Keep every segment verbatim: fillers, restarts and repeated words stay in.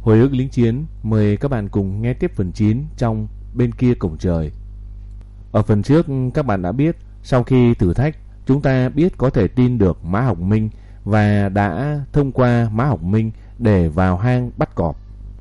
Hồi ức lính chiến, mời các bạn cùng nghe tiếp phần chín trong Bên kia cổng trời. Ở phần trước các bạn đã biết, sau khi thử thách, chúng ta biết có thể tin được Mã Học Minh và đã thông qua Mã Học Minh để vào hang bắt cọp.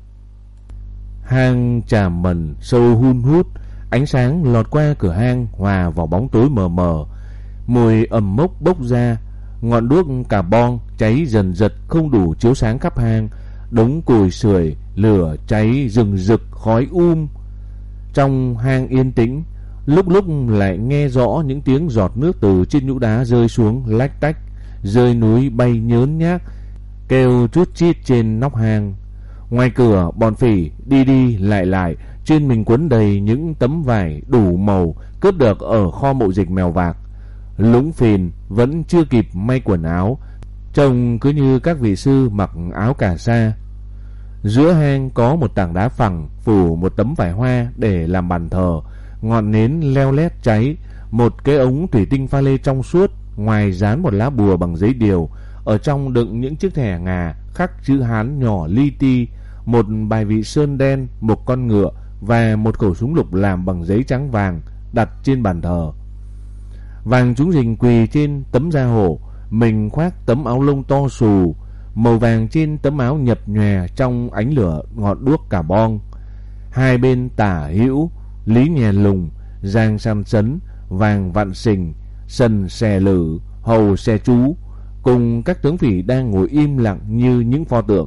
Hang trà mần sâu hun hút, ánh sáng lọt qua cửa hang hòa vào bóng tối mờ mờ. Mùi ẩm mốc bốc ra, ngọn đuốc cà bon cháy dần dật không đủ chiếu sáng khắp hang. Đống củi sưởi lửa cháy rừng rực khói um. Trong hang yên tĩnh, lúc lúc lại nghe rõ những tiếng giọt nước từ trên nhũ đá rơi xuống lách tách, rơi núi bay nhớn nhác, kêu chút chít trên nóc hang. Ngoài cửa, bọn phỉ đi đi lại lại, trên mình quấn đầy những tấm vải đủ màu cướp được ở kho mậu dịch Mèo Vạc. Lũng Phìn vẫn chưa kịp may quần áo, trông cứ như các vị sư mặc áo cà sa. Giữa hang có một tảng đá phẳng phủ một tấm vải hoa để làm bàn thờ, ngọn nến leo lét cháy, một cái ống thủy tinh pha lê trong suốt, ngoài dán một lá bùa bằng giấy điều, ở trong đựng những chiếc thẻ ngà khắc chữ Hán nhỏ li ti, một bài vị sơn đen, một con ngựa và một khẩu súng lục làm bằng giấy trắng vàng đặt trên bàn thờ. Vàng Trúng Rình quỳ trên tấm da hổ, mình khoác tấm áo lông to xù, màu vàng trên tấm áo nhập nhòe trong ánh lửa ngọn đuốc cà bon. Hai bên tả hữu, Lý Nhè Lùng, Giang Sam Sấn, Vàng Vạn Sình, Sần Xè Lử, Hầu Xè Chú, cùng các tướng phỉ đang ngồi im lặng như những pho tượng.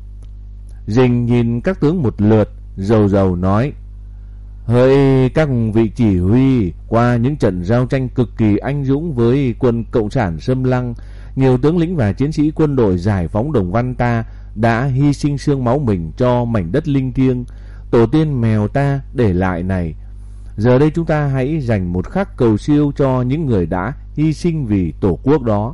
Rình nhìn các tướng một lượt, rầu rầu nói: "Hỡi các vị chỉ huy, qua những trận giao tranh cực kỳ anh dũng với quân cộng sản xâm lăng, nhiều tướng lĩnh và chiến sĩ quân đội giải phóng Đồng Văn ta đã hy sinh xương máu mình cho mảnh đất linh thiêng tổ tiên Mèo ta để lại này. Giờ đây chúng ta hãy dành một khắc cầu siêu cho những người đã hy sinh vì tổ quốc đó."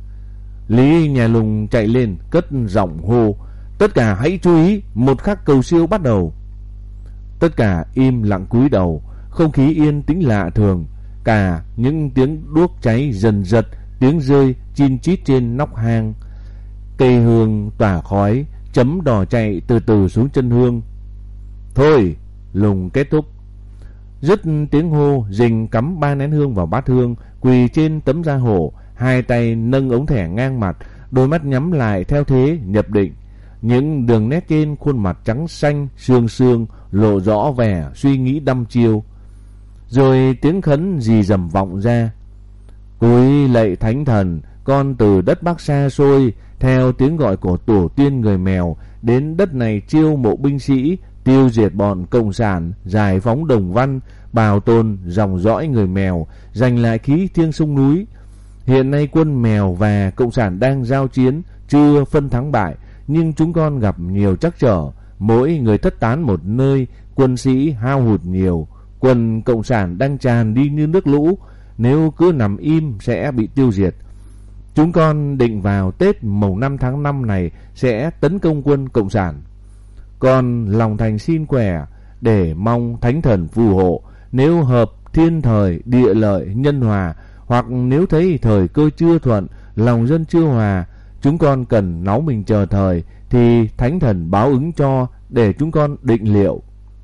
Lý Nhà Lùng chạy lên cất giọng hô: "Tất cả hãy chú ý, một khắc cầu siêu bắt đầu." Tất cả im lặng cúi đầu, không khí yên tĩnh lạ thường, cả những tiếng đuốc cháy dần dật, tiếng rơi chin chít trên nóc hang. Cây hương tỏa khói, chấm đỏ chạy từ từ xuống chân hương. "Thôi!" Lùng kết thúc. Dứt tiếng hô, Rình cắm ba nén hương vào bát hương, quỳ trên tấm da hổ, hai tay nâng ống thẻ ngang mặt, đôi mắt nhắm lại theo thế nhập định. Những đường nét trên khuôn mặt trắng xanh sương sương lộ rõ vẻ suy nghĩ đăm chiêu. Rồi tiếng khấn rì rầm vọng ra: "Cúi lạy thánh thần, con từ đất Bắc xa xôi, theo tiếng gọi của tổ tiên người Mèo, đến đất này chiêu mộ binh sĩ, tiêu diệt bọn cộng sản, giải phóng Đồng Văn, bảo tồn dòng dõi người Mèo, giành lại khí thiêng sông núi. Hiện nay quân Mèo và cộng sản đang giao chiến, chưa phân thắng bại, nhưng chúng con gặp nhiều trắc trở, mỗi người thất tán một nơi, quân sĩ hao hụt nhiều, quân cộng sản đang tràn đi như nước lũ, nếu cứ nằm im sẽ bị tiêu diệt. Chúng con định vào Tết mồng năm tháng năm này sẽ tấn công quân cộng sản. Con lòng thành xin quẻ để mong thánh thần phù hộ, nếu hợp thiên thời địa lợi nhân hòa, hoặc nếu thấy thời cơ chưa thuận, lòng dân chưa hòa, chúng con cần náu mình chờ thời, thì thánh thần báo ứng cho để chúng con định liệu."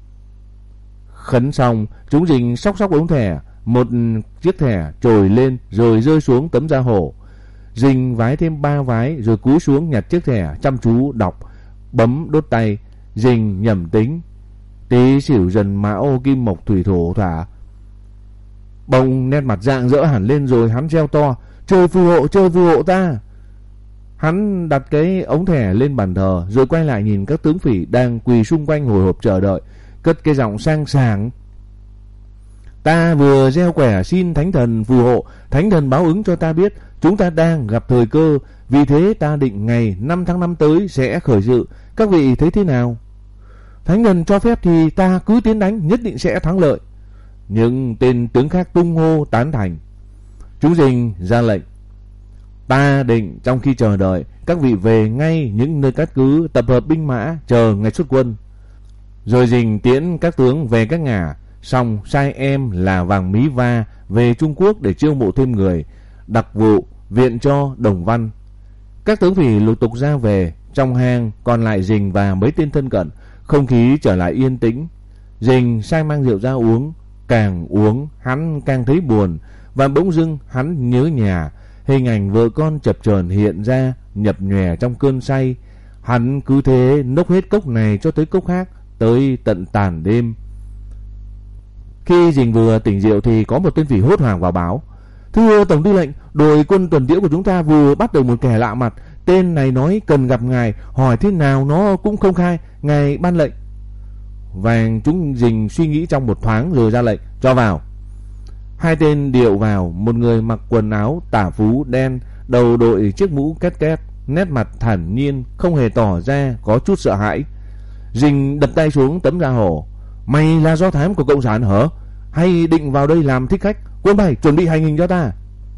Khấn xong, chúng Rình sóc sóc ống thẻ, một chiếc thẻ trồi lên rồi rơi xuống tấm da hổ. Rình vái thêm ba vái rồi cúi xuống nhặt chiếc thẻ, chăm chú đọc, bấm đốt tay. Rình nhẩm tính: "Tý Sửu Dần Mão Kim Mộc Thủy Thổ Thỏa." Bỗng nét mặt rạng rỡ hẳn lên, rồi hắn reo to: "Trời phù hộ, trời phù hộ ta!" Hắn đặt cái ống thẻ lên bàn thờ, rồi quay lại nhìn các tướng phỉ đang quỳ xung quanh hồi hộp chờ đợi, cất cái giọng sang sảng: "Ta vừa gieo quẻ xin thánh thần phù hộ, thánh thần báo ứng cho ta biết chúng ta đang gặp thời cơ, vì thế ta định ngày năm tháng năm tới sẽ khởi sự, các vị thấy thế nào? Thánh thần cho phép thì ta cứ tiến đánh, nhất định sẽ thắng lợi." Những tên tướng khác tung hô tán thành. Chúng Rình ra lệnh: "Ta định trong khi chờ đợi, các vị về ngay những nơi cát cứ, tập hợp binh mã chờ ngày xuất quân." Rồi Rình tiễn các tướng về các ngả, xong sai em là Vàng Mí Va về Trung Quốc để chiêu mộ thêm người, đặc vụ viện cho Đồng Văn. Các tướng phỉ lục tục ra về, Trong hang còn lại Dình và mấy tên thân cận, không khí trở lại yên tĩnh. Dình sai mang rượu ra uống, càng uống hắn càng thấy buồn, và bỗng dưng hắn nhớ nhà. Hình ảnh vợ con chập chờn hiện ra, nhập nhòe trong cơn say. Hắn cứ thế nốc hết cốc này cho tới cốc khác, tới tận tàn đêm. Khi Dình vừa tỉnh rượu thì có một tên phỉ hốt hoảng vào báo: "Thưa Tổng tư lệnh, đội quân tuần tiễu của chúng ta vừa bắt được một kẻ lạ mặt. Tên này nói cần gặp ngài, hỏi thế nào nó cũng không khai, ngài ban lệnh." Vàng chúng Dình suy nghĩ trong một thoáng rồi ra lệnh: "Cho vào." Hai tên điệu vào, một người mặc quần áo tả phú đen, đầu đội chiếc mũ két két, nét mặt thản nhiên, không hề tỏ ra có chút sợ hãi. Dình đập tay xuống tấm da hổ: "Mày là do thám của cộng sản hả? Hay định vào đây làm thích khách? Quân bài chuẩn bị hành hình cho ta."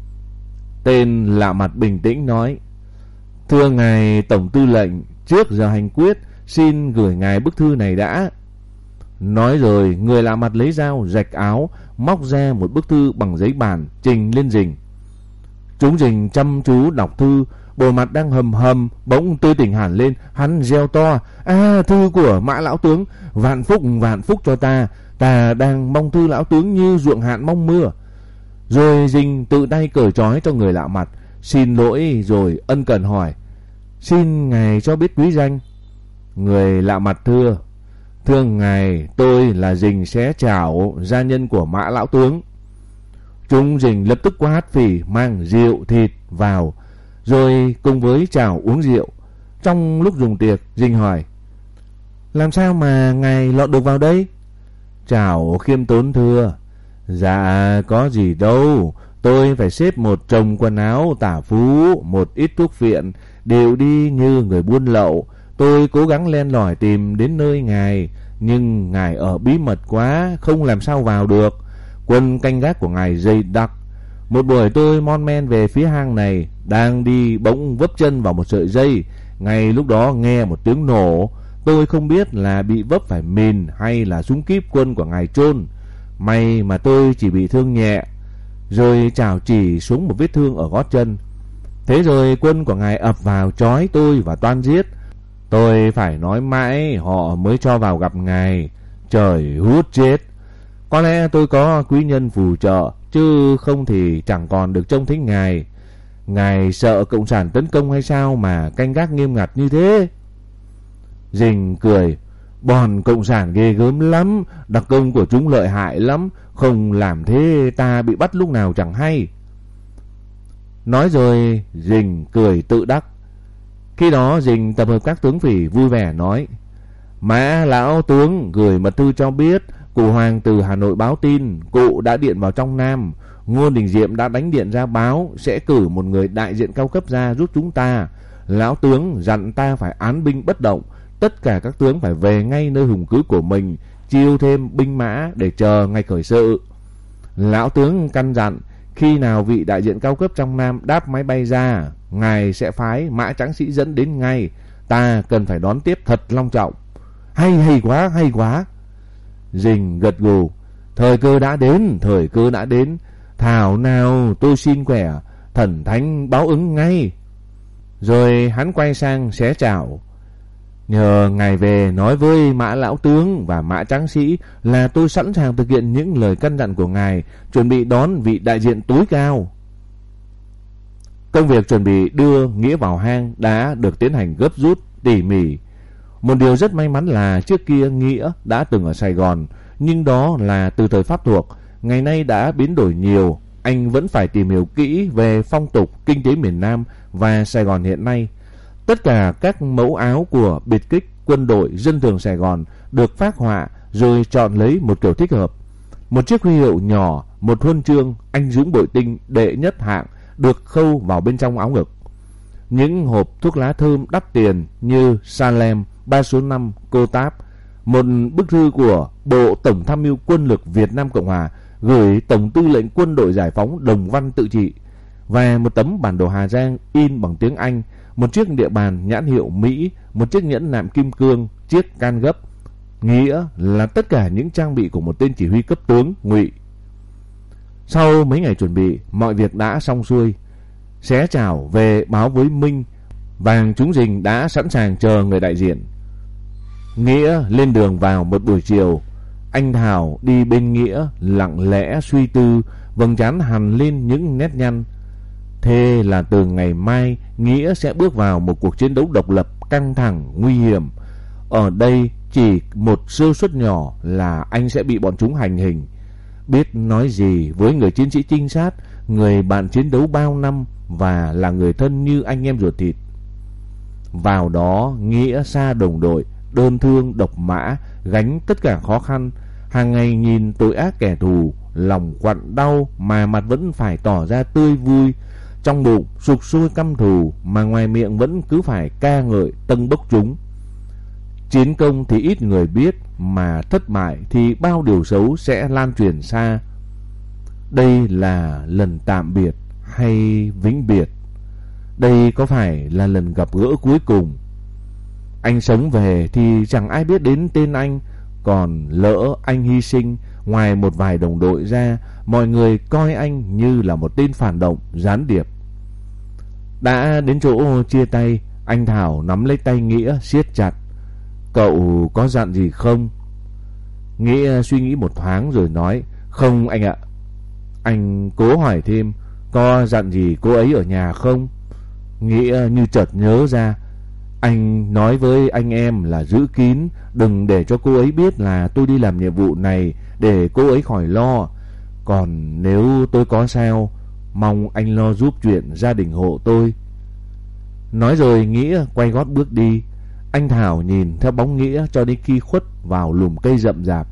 Tên lạ mặt bình tĩnh nói: "Thưa ngài Tổng tư lệnh, trước giờ hành quyết xin gửi ngài bức thư này đã." Nói rồi người lạ mặt lấy dao rạch áo, móc ra một bức thư bằng giấy bản, trình lên Dình. Chúng Dình chăm chú đọc thư, bộ mặt đang hầm hầm bỗng tươi tỉnh hẳn lên. Hắn reo to: "À, thư của Mã lão tướng, vạn phúc vạn phúc cho ta, ta đang mong thư lão tướng như ruộng hạn mong mưa." Rồi Dình tự tay cởi trói cho người lạ mặt, xin lỗi rồi ân cần hỏi: "Xin ngài cho biết quý danh." Người lạ mặt thưa: "Thưa ngài, tôi là Dình Xé Chảo, gia nhân của Mã lão tướng." Chúng Dình lập tức quát phỉ mang rượu thịt vào, rồi cùng với Chảo uống rượu. Trong lúc dùng tiệc, Dình hỏi: "Làm sao mà ngài lọt được vào đây?" Chảo khiêm tốn thưa: "Dạ có gì đâu, tôi phải xếp một chồng quần áo tả phú, một ít thuốc phiện, đều đi như người buôn lậu. Tôi cố gắng len lỏi tìm đến nơi ngài, nhưng ngài ở bí mật quá, không làm sao vào được. Quân canh gác của ngài dày đặc. Một buổi tôi mon men về phía hang này, đang đi bỗng vấp chân vào một sợi dây. Ngay lúc đó nghe một tiếng nổ, tôi không biết là bị vấp phải mìn hay là súng kíp quân của ngài chôn. May mà tôi chỉ bị thương nhẹ." Rồi Chảo chỉ xuống một vết thương ở gót chân. "Thế rồi quân của ngài ập vào trói tôi và toan giết. Tôi phải nói mãi họ mới cho vào gặp ngài. Trời hút chết. Có lẽ tôi có quý nhân phù trợ, chứ không thì chẳng còn được trông thấy ngài. Ngài sợ cộng sản tấn công hay sao mà canh gác nghiêm ngặt như thế?" Dình cười: "Bọn cộng sản ghê gớm lắm, đặc công của chúng lợi hại lắm, không làm thế ta bị bắt lúc nào chẳng hay." Nói rồi Dình cười tự đắc. Khi đó Dình tập hợp các tướng phỉ vui vẻ nói: "Mã lão tướng gửi mật thư cho biết, cụ Hoàng từ Hà Nội báo tin cụ đã điện vào trong Nam. Ngô Đình Diệm đã đánh điện ra báo sẽ cử một người đại diện cao cấp ra giúp chúng ta. Lão tướng dặn ta phải án binh bất động, tất cả các tướng phải về ngay nơi hùng cứ của mình, chiêu thêm binh mã để chờ ngày khởi sự. Lão tướng căn dặn khi nào vị đại diện cao cấp trong Nam đáp máy bay ra, ngài sẽ phái mã tráng sĩ dẫn đến ngay. Ta cần phải đón tiếp thật long trọng." Hay hay quá, hay quá." Dình gật gù: "Thời cơ đã đến, thời cơ đã đến. Thảo nào tôi xin quẻ, thần thánh báo ứng ngay." Rồi hắn quay sang Xé Chảo: "Nhờ ngài về nói với Mã lão tướng và Mã tráng sĩ là tôi sẵn sàng thực hiện những lời căn dặn của ngài, chuẩn bị đón vị đại diện tối cao." Công việc chuẩn bị đưa Nghĩa vào hang đã được tiến hành gấp rút, tỉ mỉ. Một điều rất may mắn là trước kia Nghĩa đã từng ở Sài Gòn, nhưng đó là từ thời Pháp thuộc, ngày nay đã biến đổi nhiều. Anh vẫn phải tìm hiểu kỹ về phong tục, kinh tế miền Nam và Sài Gòn hiện nay. Tất cả các mẫu áo của biệt kích, quân đội, dân thường Sài Gòn được phác họa rồi chọn lấy một kiểu thích hợp. Một chiếc huy hiệu nhỏ, một huân chương anh dũng bội tinh đệ nhất hạng được khâu vào bên trong áo ngực. Những hộp thuốc lá thơm đắt tiền như Salem, ba số năm, Cô Táp, một bức thư của Bộ Tổng tham mưu Quân lực Việt Nam Cộng Hòa gửi Tổng tư lệnh Quân đội Giải phóng Đồng Văn tự trị, và một tấm bản đồ Hà Giang in bằng tiếng Anh, một chiếc địa bàn nhãn hiệu Mỹ, một chiếc nhẫn nạm kim cương, chiếc can gấp. Nghĩa là tất cả những trang bị của một tên chỉ huy cấp tướng Ngụy. Sau mấy ngày chuẩn bị, mọi việc đã xong xuôi. Xé Chảo về báo với Minh: Vàng Trúng Rình đã sẵn sàng chờ người đại diện. Nghĩa lên đường vào một buổi chiều. Anh Thảo đi bên Nghĩa lặng lẽ suy tư, vầng trán hằn lên những nét nhăn. Thế là từ ngày mai Nghĩa sẽ bước vào một cuộc chiến đấu độc lập căng thẳng, nguy hiểm. Ở đây chỉ một sơ suất nhỏ là anh sẽ bị bọn chúng hành hình. Biết nói gì với người chiến sĩ trinh sát, người bạn chiến đấu bao năm và là người thân như anh em ruột thịt. Vào đó Nghĩa xa đồng đội, đơn thương độc mã, gánh tất cả khó khăn. Hàng ngày nhìn tội ác kẻ thù, lòng quặn đau mà mặt vẫn phải tỏ ra tươi vui. Trong bụng sục sôi căm thù mà ngoài miệng vẫn cứ phải ca ngợi tâng bốc chúng. Chiến công thì ít người biết, mà thất bại thì bao điều xấu sẽ lan truyền xa. Đây là lần tạm biệt hay vĩnh biệt? Đây có phải là lần gặp gỡ cuối cùng? Anh sống về thì chẳng ai biết đến tên anh. Còn lỡ anh hy sinh, ngoài một vài đồng đội ra, mọi người coi anh như là một tên phản động, gián điệp. Đã đến chỗ chia tay, anh Thảo nắm lấy tay Nghĩa siết chặt. Cậu có dặn gì không? Nghĩa suy nghĩ một thoáng rồi nói, không anh ạ. Anh cố hỏi thêm, có dặn gì cô ấy ở nhà không? Nghĩa như chợt nhớ ra. Anh nói với anh em là giữ kín, đừng để cho cô ấy biết là tôi đi làm nhiệm vụ này, để cô ấy khỏi lo. Còn nếu tôi có sao, mong anh lo giúp chuyện gia đình hộ tôi. Nói rồi Nghĩa quay gót bước đi. Anh Thảo nhìn theo bóng Nghĩa cho đến khi khuất vào lùm cây rậm rạp.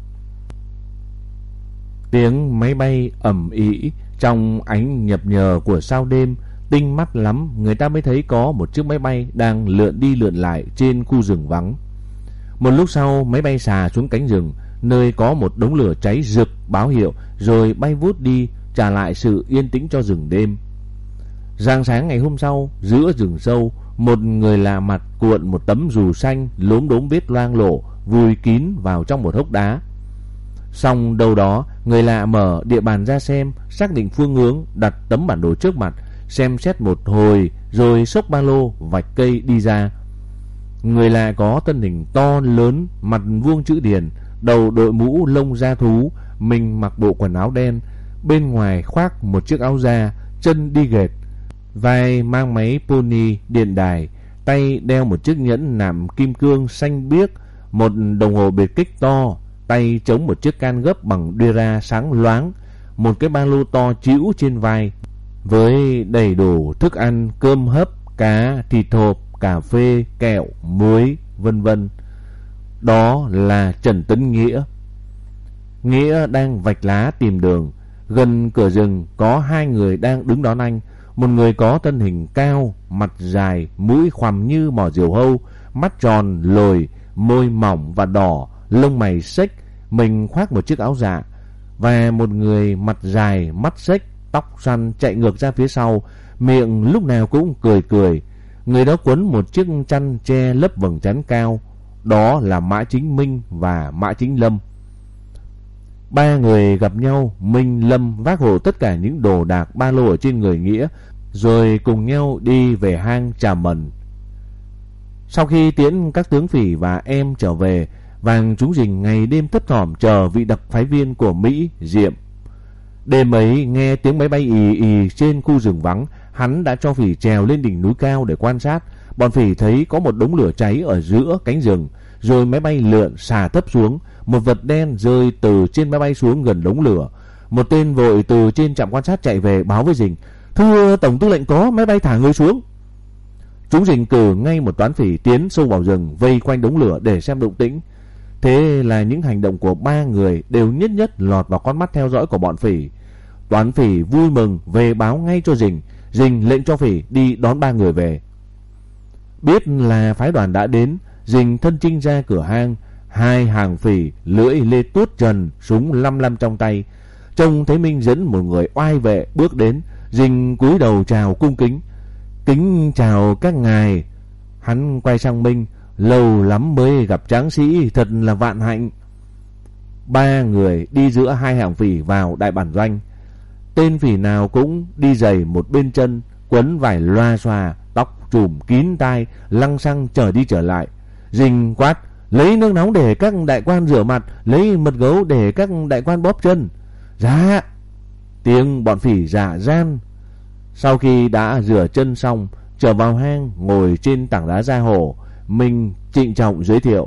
Tiếng máy bay ầm ĩ trong ánh nhập nhờ của sao đêm, tinh mắt lắm người ta mới thấy có một chiếc máy bay đang lượn đi lượn lại trên khu rừng vắng. Một lúc sau máy bay xà xuống cánh rừng, nơi có một đống lửa cháy rực báo hiệu, rồi bay vút đi, trả lại sự yên tĩnh cho rừng đêm. Rạng sáng ngày hôm sau, giữa rừng sâu, một người lạ mặt cuộn một tấm dù xanh lốm đốm vết loang lổ vùi kín vào trong một hốc đá. Xong đâu đó, người lạ mở địa bàn ra xem, xác định phương hướng, đặt tấm bản đồ trước mặt, xem xét một hồi rồi xốc ba lô vạch cây đi ra. Người lạ có thân hình to lớn, mặt vuông chữ điền, đầu đội mũ lông da thú, mình mặc bộ quần áo đen, bên ngoài khoác một chiếc áo da, chân đi ghệt, vai mang máy pony điện đài, tay đeo một chiếc nhẫn nạm kim cương xanh biếc, một đồng hồ biệt kích to, tay chống một chiếc can gấp bằng đuôi ra sáng loáng, một cái ba lô to chĩu trên vai với đầy đủ thức ăn, cơm hấp, cá, thịt hộp, cà phê, kẹo, muối, vân vân. Đó là Trần Tấn Nghĩa. Nghĩa đang vạch lá tìm đường. Gần cửa rừng có hai người đang đứng đón anh. Một người có thân hình cao, mặt dài, mũi khoằm như mỏ diều hâu, mắt tròn, lồi, môi mỏng và đỏ, lông mày xếch, mình khoác một chiếc áo dạ. Và một người mặt dài, mắt xếch, tóc xoăn chạy ngược ra phía sau, miệng lúc nào cũng cười cười. Người đó quấn một chiếc chăn che lấp vầng trán cao. Đó là Mã Chính Minh và Mã Chính Lâm. Ba người gặp nhau, Minh Lâm vác hộ tất cả những đồ đạc ba lô ở trên người Nghĩa, rồi cùng nhau đi về hang Trà Mần. Sau khi tiễn các tướng phỉ và em trở về, Vàng Trúng Rình ngày đêm thấp thỏm chờ vị đặc phái viên của Mỹ, Diệm. Đêm ấy nghe tiếng máy bay ì ì trên khu rừng vắng, hắn đã cho phỉ trèo lên đỉnh núi cao để quan sát. Bọn phỉ thấy có một đống lửa cháy ở giữa cánh rừng, rồi máy bay lượn xà thấp xuống, một vật đen rơi từ trên máy bay xuống gần đống lửa. Một tên vội từ trên trạm quan sát chạy về báo với Rình: "Thưa Tổng tư lệnh, có máy bay thả người xuống." Chúng Rình cử ngay một toán phỉ tiến sâu vào rừng, vây quanh đống lửa để xem động tĩnh. Thế là những hành động của ba người đều nhất nhất lọt vào con mắt theo dõi của bọn phỉ. Toán phỉ vui mừng về báo ngay cho Rình. Rình lệnh cho phỉ đi đón ba người về. Biết là phái đoàn đã đến, Rình thân chinh ra cửa hang. Hai hàng phỉ lưỡi lê tuốt trần, súng lăm lăm trong tay. Trông thấy Minh dẫn một người oai vệ bước đến, Rình cúi đầu chào cung kính: "Kính chào các ngài." Hắn quay sang Minh: "Lâu lắm mới gặp tráng sĩ, thật là vạn hạnh." Ba người đi giữa hai hàng phỉ vào đại bản doanh. Tên phỉ nào cũng đi giày một bên chân, quấn vải loa xòa, tóc trùm kín tai, lăng xăng trở đi trở lại. Dình quát: lấy nước nóng để các đại quan rửa mặt, lấy mật gấu để các đại quan bóp chân. Dạ. Tiếng bọn phỉ dạ gian. Sau khi đã rửa chân xong, trở vào hang ngồi trên tảng đá ra hồ, mình trịnh trọng giới thiệu: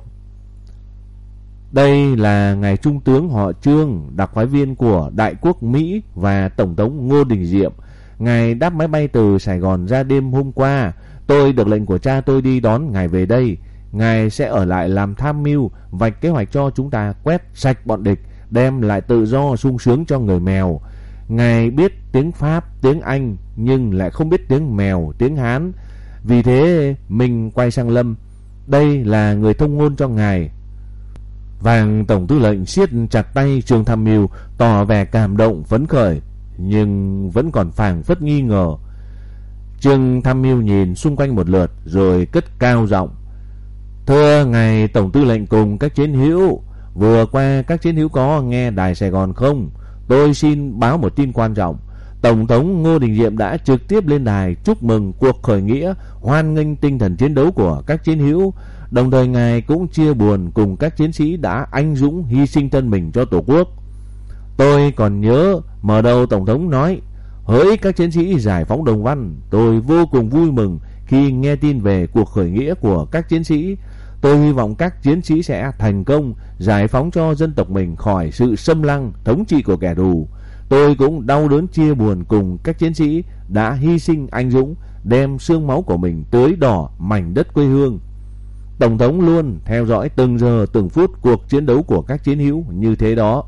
đây là ngài trung tướng họ Trương, đặc phái viên của Đại quốc Mỹ và Tổng thống Ngô Đình Diệm. Ngài đáp máy bay từ Sài Gòn ra đêm hôm qua. Tôi được lệnh của cha tôi đi đón ngài về đây. Ngài sẽ ở lại làm tham mưu, vạch kế hoạch cho chúng ta quét sạch bọn địch, đem lại tự do sung sướng cho người Mèo. Ngài biết tiếng Pháp, tiếng Anh nhưng lại không biết tiếng Mèo, tiếng Hán. Vì thế mình quay sang Lâm: đây là người thông ngôn cho ngài. Vàng tổng tư lệnh siết chặt tay Trương tham mưu, tỏ vẻ cảm động phấn khởi, nhưng vẫn còn phảng phất nghi ngờ. Trương tham mưu nhìn xung quanh một lượt rồi cất cao giọng: thưa ngài tổng tư lệnh cùng các chiến hữu, vừa qua các chiến hữu có nghe đài Sài Gòn không? Tôi xin báo một tin quan trọng. Tổng thống Ngô Đình Diệm đã trực tiếp lên đài chúc mừng cuộc khởi nghĩa, hoan nghênh tinh thần chiến đấu của các chiến hữu. Đồng thời ngài cũng chia buồn cùng các chiến sĩ đã anh dũng hy sinh thân mình cho Tổ quốc. Tôi còn nhớ mở đầu tổng thống nói: hỡi các chiến sĩ giải phóng Đồng Văn, tôi vô cùng vui mừng khi nghe tin về cuộc khởi nghĩa của các chiến sĩ. Tôi hy vọng các chiến sĩ sẽ thành công giải phóng cho dân tộc mình khỏi sự xâm lăng thống trị của kẻ thù. Tôi cũng đau đớn chia buồn cùng các chiến sĩ đã hy sinh anh dũng, đem xương máu của mình tưới đỏ mảnh đất quê hương. Tổng thống luôn theo dõi từng giờ từng phút cuộc chiến đấu của các chiến hữu như thế đó.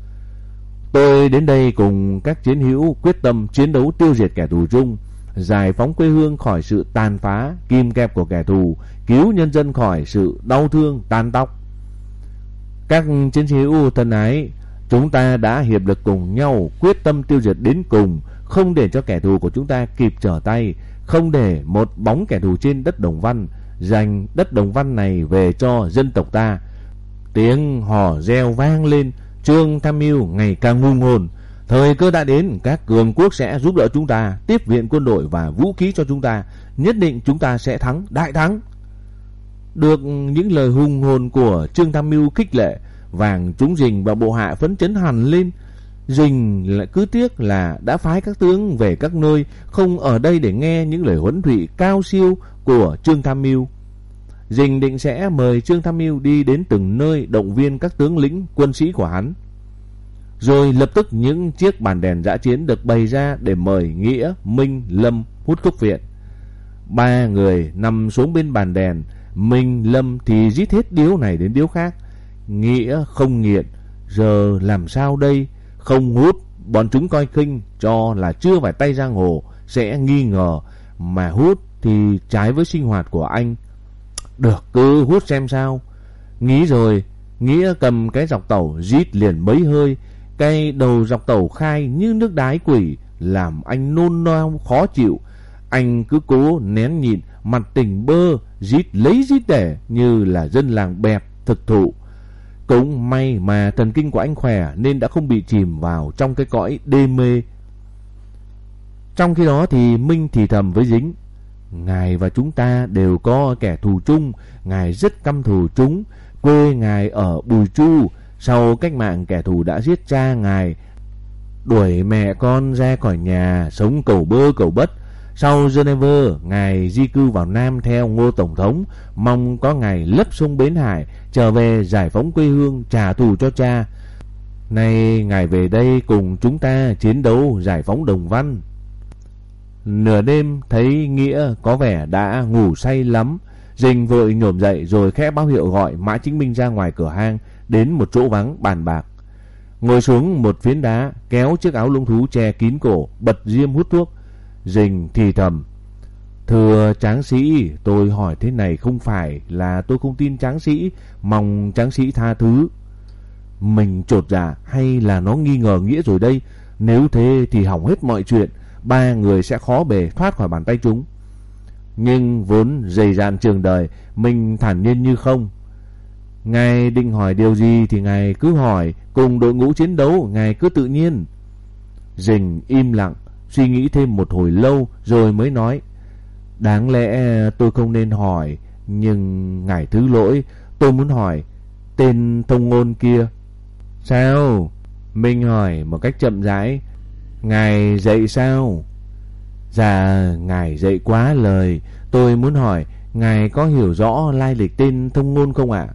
Tôi đến đây cùng các chiến hữu quyết tâm chiến đấu tiêu diệt kẻ thù chung, giải phóng quê hương khỏi sự tàn phá, kìm kẹp của kẻ thù, cứu nhân dân khỏi sự đau thương, tan tóc. Các chiến sĩ hữu thân ái, chúng ta đã hiệp lực cùng nhau, quyết tâm tiêu diệt đến cùng, không để cho kẻ thù của chúng ta kịp trở tay, không để một bóng kẻ thù trên đất Đồng Văn, giành đất Đồng Văn này về cho dân tộc ta. Tiếng hò reo vang lên, Trương tham mưu ngày càng hùng hồn. Thời cơ đã đến, các cường quốc sẽ giúp đỡ chúng ta, tiếp viện quân đội và vũ khí cho chúng ta. Nhất định chúng ta sẽ thắng, đại thắng. Được những lời hùng hồn của Trương tham mưu khích lệ, Vàng chúng Dình và bộ hạ phấn chấn hẳn lên. Dình lại cứ tiếc là đã phái các tướng về các nơi, không ở đây để nghe những lời huấn thủy cao siêu của Trương tham mưu. Dình định sẽ mời Trương tham mưu đi đến từng nơi động viên các tướng lĩnh quân sĩ của hắn. Rồi lập tức những chiếc bàn đèn dã chiến được bày ra để mời Nghĩa, Minh, Lâm hút thuốc viện. Ba người nằm xuống bên bàn đèn, Minh, Lâm thì rít hết điếu này đến điếu khác. Nghĩa không nghiện, giờ làm sao đây? Không hút, bọn chúng coi khinh, cho là chưa phải tay giang hồ, sẽ nghi ngờ. Mà hút thì trái với sinh hoạt của anh. Được, cứ hút xem sao. Nghĩ rồi, Nghĩa cầm cái dọc tẩu rít liền mấy hơi. Cái đầu dọc tẩu khai như nước đái quỷ, làm anh nôn nao khó chịu. Anh cứ cố nén nhịn, mặt tỉnh bơ, rít lấy rít để như là dân làng bẹp thực thụ. Cũng may mà thần kinh của anh khỏe nên đã không bị chìm vào trong cái cõi đê mê. Trong khi đó thì Minh thì thầm với Dính: ngài và chúng ta đều có kẻ thù chung, ngài rất căm thù chúng. Quê ngài ở Bùi Chu, sau cách mạng kẻ thù đã giết cha ngài, đuổi mẹ con ra khỏi nhà, sống cầu bơ cầu bất. Sau Geneva, ngài di cư vào Nam theo Ngô Tổng thống, mong có ngày lấp sông Bến Hải, trở về giải phóng quê hương, trả thù cho cha. Nay ngài về đây cùng chúng ta chiến đấu giải phóng Đồng Văn. Nửa đêm thấy Nghĩa có vẻ đã ngủ say lắm, Dình vội nhổm dậy rồi khẽ báo hiệu gọi Mã Chính Minh ra ngoài cửa hang, đến một chỗ vắng bàn bạc. Ngồi xuống một phiến đá, kéo chiếc áo lông thú che kín cổ, bật diêm hút thuốc. Dình thì thầm: thưa tráng sĩ, tôi hỏi thế này không phải là tôi không tin tráng sĩ, mong tráng sĩ tha thứ. Mình chột dạ hay là nó nghi ngờ Nghĩa rồi đây? Nếu thế thì hỏng hết mọi chuyện, ba người sẽ khó bề thoát khỏi bàn tay chúng. Nhưng vốn dày dạn trường đời, mình thản nhiên như không. Ngài định hỏi điều gì thì ngài cứ hỏi, cùng đội ngũ chiến đấu ngài cứ tự nhiên. Dình im lặng, suy nghĩ thêm một hồi lâu rồi mới nói: Đáng lẽ tôi không nên hỏi, nhưng ngài thứ lỗi, tôi muốn hỏi tên thông ngôn kia. Sao? Minh hỏi một cách chậm rãi. Ngài dạy sao? Dạ, ngài dạy quá lời. Tôi muốn hỏi, ngài có hiểu rõ lai lịch tên thông ngôn không ạ?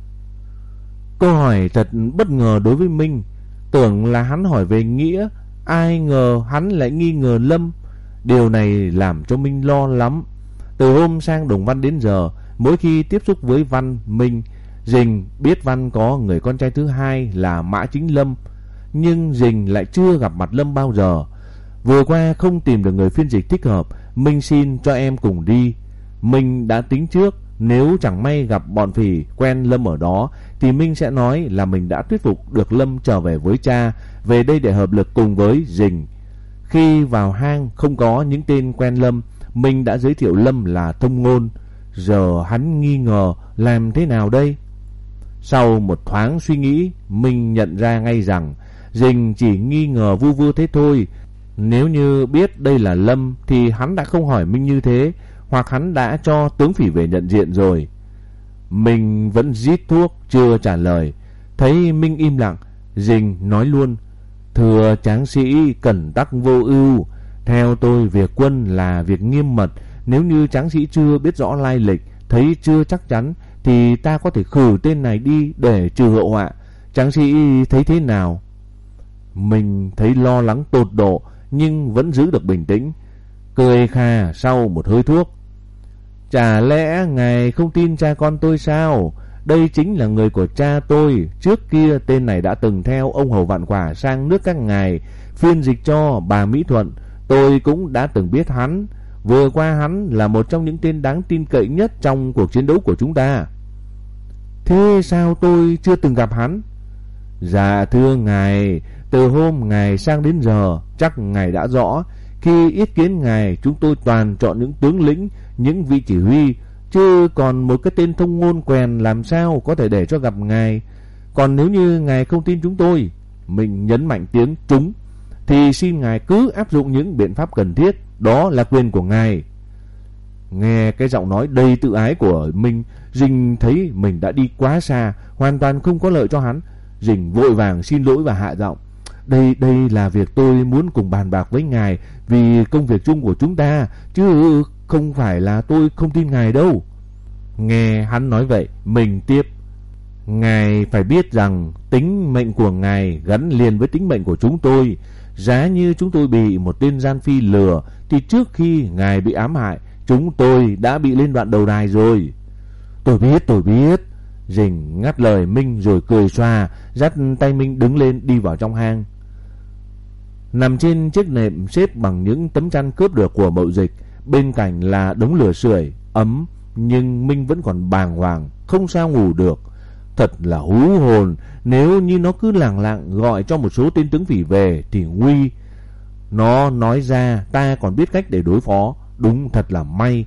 Câu hỏi thật bất ngờ đối với Minh. Tưởng là hắn hỏi về nghĩa, ai ngờ hắn lại nghi ngờ Lâm. Điều này làm cho Minh lo lắm. Từ hôm sang Đồng Văn đến giờ, mỗi khi tiếp xúc với Văn, Minh, Dình biết Văn có người con trai thứ hai là Mã Chính Lâm, nhưng Dình lại chưa gặp mặt Lâm bao giờ. Vừa qua không tìm được người phiên dịch thích hợp, Minh xin cho em cùng đi. Minh đã tính trước, nếu chẳng may gặp bọn phỉ quen Lâm ở đó thì Minh sẽ nói là mình đã thuyết phục được Lâm trở về với cha, về đây để hợp lực cùng với Dình. Khi vào hang không có những tên quen Lâm, Minh đã giới thiệu Lâm là thông ngôn. Giờ hắn nghi ngờ làm thế nào đây? Sau một thoáng suy nghĩ, Minh nhận ra ngay rằng Dình chỉ nghi ngờ vu vơ thế thôi. Nếu như biết đây là Lâm thì hắn đã không hỏi Minh như thế, hoặc hắn đã cho tướng phỉ về nhận diện rồi. Minh vẫn rít thuốc chưa trả lời. Thấy Minh im lặng, Dình nói luôn: Thưa tráng sĩ cẩn tắc vô ưu, theo tôi việc quân là việc nghiêm mật. Nếu như tráng sĩ chưa biết rõ lai lịch, thấy chưa chắc chắn, thì ta có thể khử tên này đi để trừ hậu họa. Tráng sĩ thấy thế nào? Mình thấy lo lắng tột độ, nhưng vẫn giữ được bình tĩnh. Cười khà sau một hơi thuốc. Chả lẽ ngài không tin cha con tôi sao? Đây chính là người của cha tôi. Trước kia tên này đã từng theo ông Hầu Vạn Quả sang nước các ngài, phiên dịch cho bà Mỹ Thuận. Tôi cũng đã từng biết hắn. Vừa qua hắn là một trong những tên đáng tin cậy nhất trong cuộc chiến đấu của chúng ta. Thế sao tôi chưa từng gặp hắn? Dạ thưa ngài, từ hôm ngài sang đến giờ chắc ngài đã rõ. Khi yết kiến ngài, chúng tôi toàn chọn những tướng lĩnh, những vị chỉ huy, chứ còn một cái tên thông ngôn quèn làm sao có thể để cho gặp ngài. Còn nếu như ngài không tin chúng tôi, mình nhấn mạnh tiếng chúng, thì xin ngài cứ áp dụng những biện pháp cần thiết, đó là quyền của ngài. Nghe cái giọng nói đầy tự ái của Minh, Dình thấy mình đã đi quá xa, hoàn toàn không có lợi cho hắn. Dình vội vàng xin lỗi và hạ giọng: Đây đây là việc tôi muốn cùng bàn bạc với ngài, vì công việc chung của chúng ta, chứ không phải là tôi không tin ngài đâu. Nghe hắn nói vậy, mình tiếp: Ngài phải biết rằng tính mệnh của ngài gắn liền với tính mệnh của chúng tôi. Giá như chúng tôi bị một tên gian phi lừa, thì trước khi ngài bị ám hại, chúng tôi đã bị lên đoạn đầu đài rồi. Tôi biết, tôi biết. Dình ngắt lời Minh rồi cười xoa, dắt tay Minh đứng lên đi vào trong hang. Nằm trên chiếc nệm xếp bằng những tấm chăn cướp được của Mậu Dịch, bên cạnh là đống lửa sưởi ấm, nhưng Minh vẫn còn bàng hoàng, không sao ngủ được. Thật là hú hồn, nếu như nó cứ lảng lặng gọi cho một số tên tướng phỉ về thì nguy. Nó nói ra ta còn biết cách để đối phó, đúng thật là may.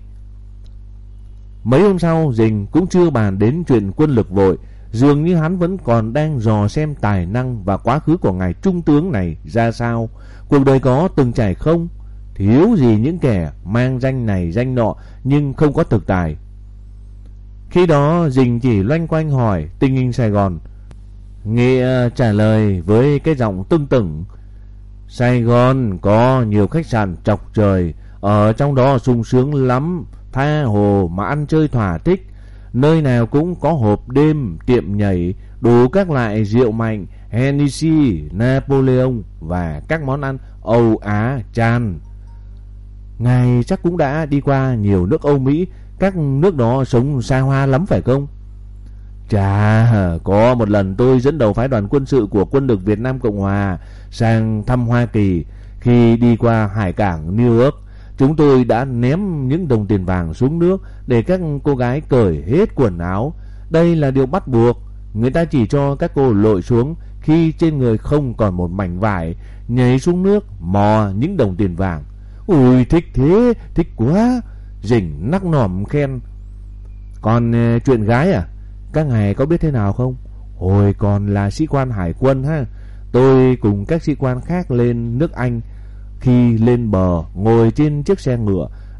Mấy hôm sau, Dình cũng chưa bàn đến chuyện quân lực vội. Dường như hắn vẫn còn đang dò xem tài năng và quá khứ của ngài trung tướng này ra sao. Cuộc đời có từng trải không? Thiếu gì những kẻ mang danh này danh nọ nhưng không có thực tài. Khi đó Dình chỉ loanh quanh hỏi tình hình Sài Gòn. Nghĩa trả lời với cái giọng tưng tửng: Sài Gòn có nhiều khách sạn chọc trời, ở trong đó sung sướng lắm, tha hồ mà ăn chơi thỏa thích. Nơi nào cũng có hộp đêm, tiệm nhảy, đủ các loại rượu mạnh, Hennessy, Napoleon và các món ăn Âu Á chan. Ngài chắc cũng đã đi qua nhiều nước Âu Mỹ, các nước đó sống xa hoa lắm phải không? Chà, có một lần tôi dẫn đầu phái đoàn quân sự của quân lực Việt Nam Cộng Hòa sang thăm Hoa Kỳ. Khi đi qua hải cảng New York, chúng tôi đã ném những đồng tiền vàng xuống nước để các cô gái cởi hết quần áo. Đây là điều bắt buộc. Người ta chỉ cho các cô lội xuống khi trên người không còn một mảnh vải, nhảy xuống nước mò những đồng tiền vàng. Ui, thích thế, thích quá. Dình nắc nỏm khen. Còn uh, chuyện gái à? Các ngài có biết thế nào không? Hồi còn là sĩ quan hải quân ha, tôi cùng các sĩ quan khác lên nước Anh. Khi lên bờ, ngồi trên chiếc xe ngựa,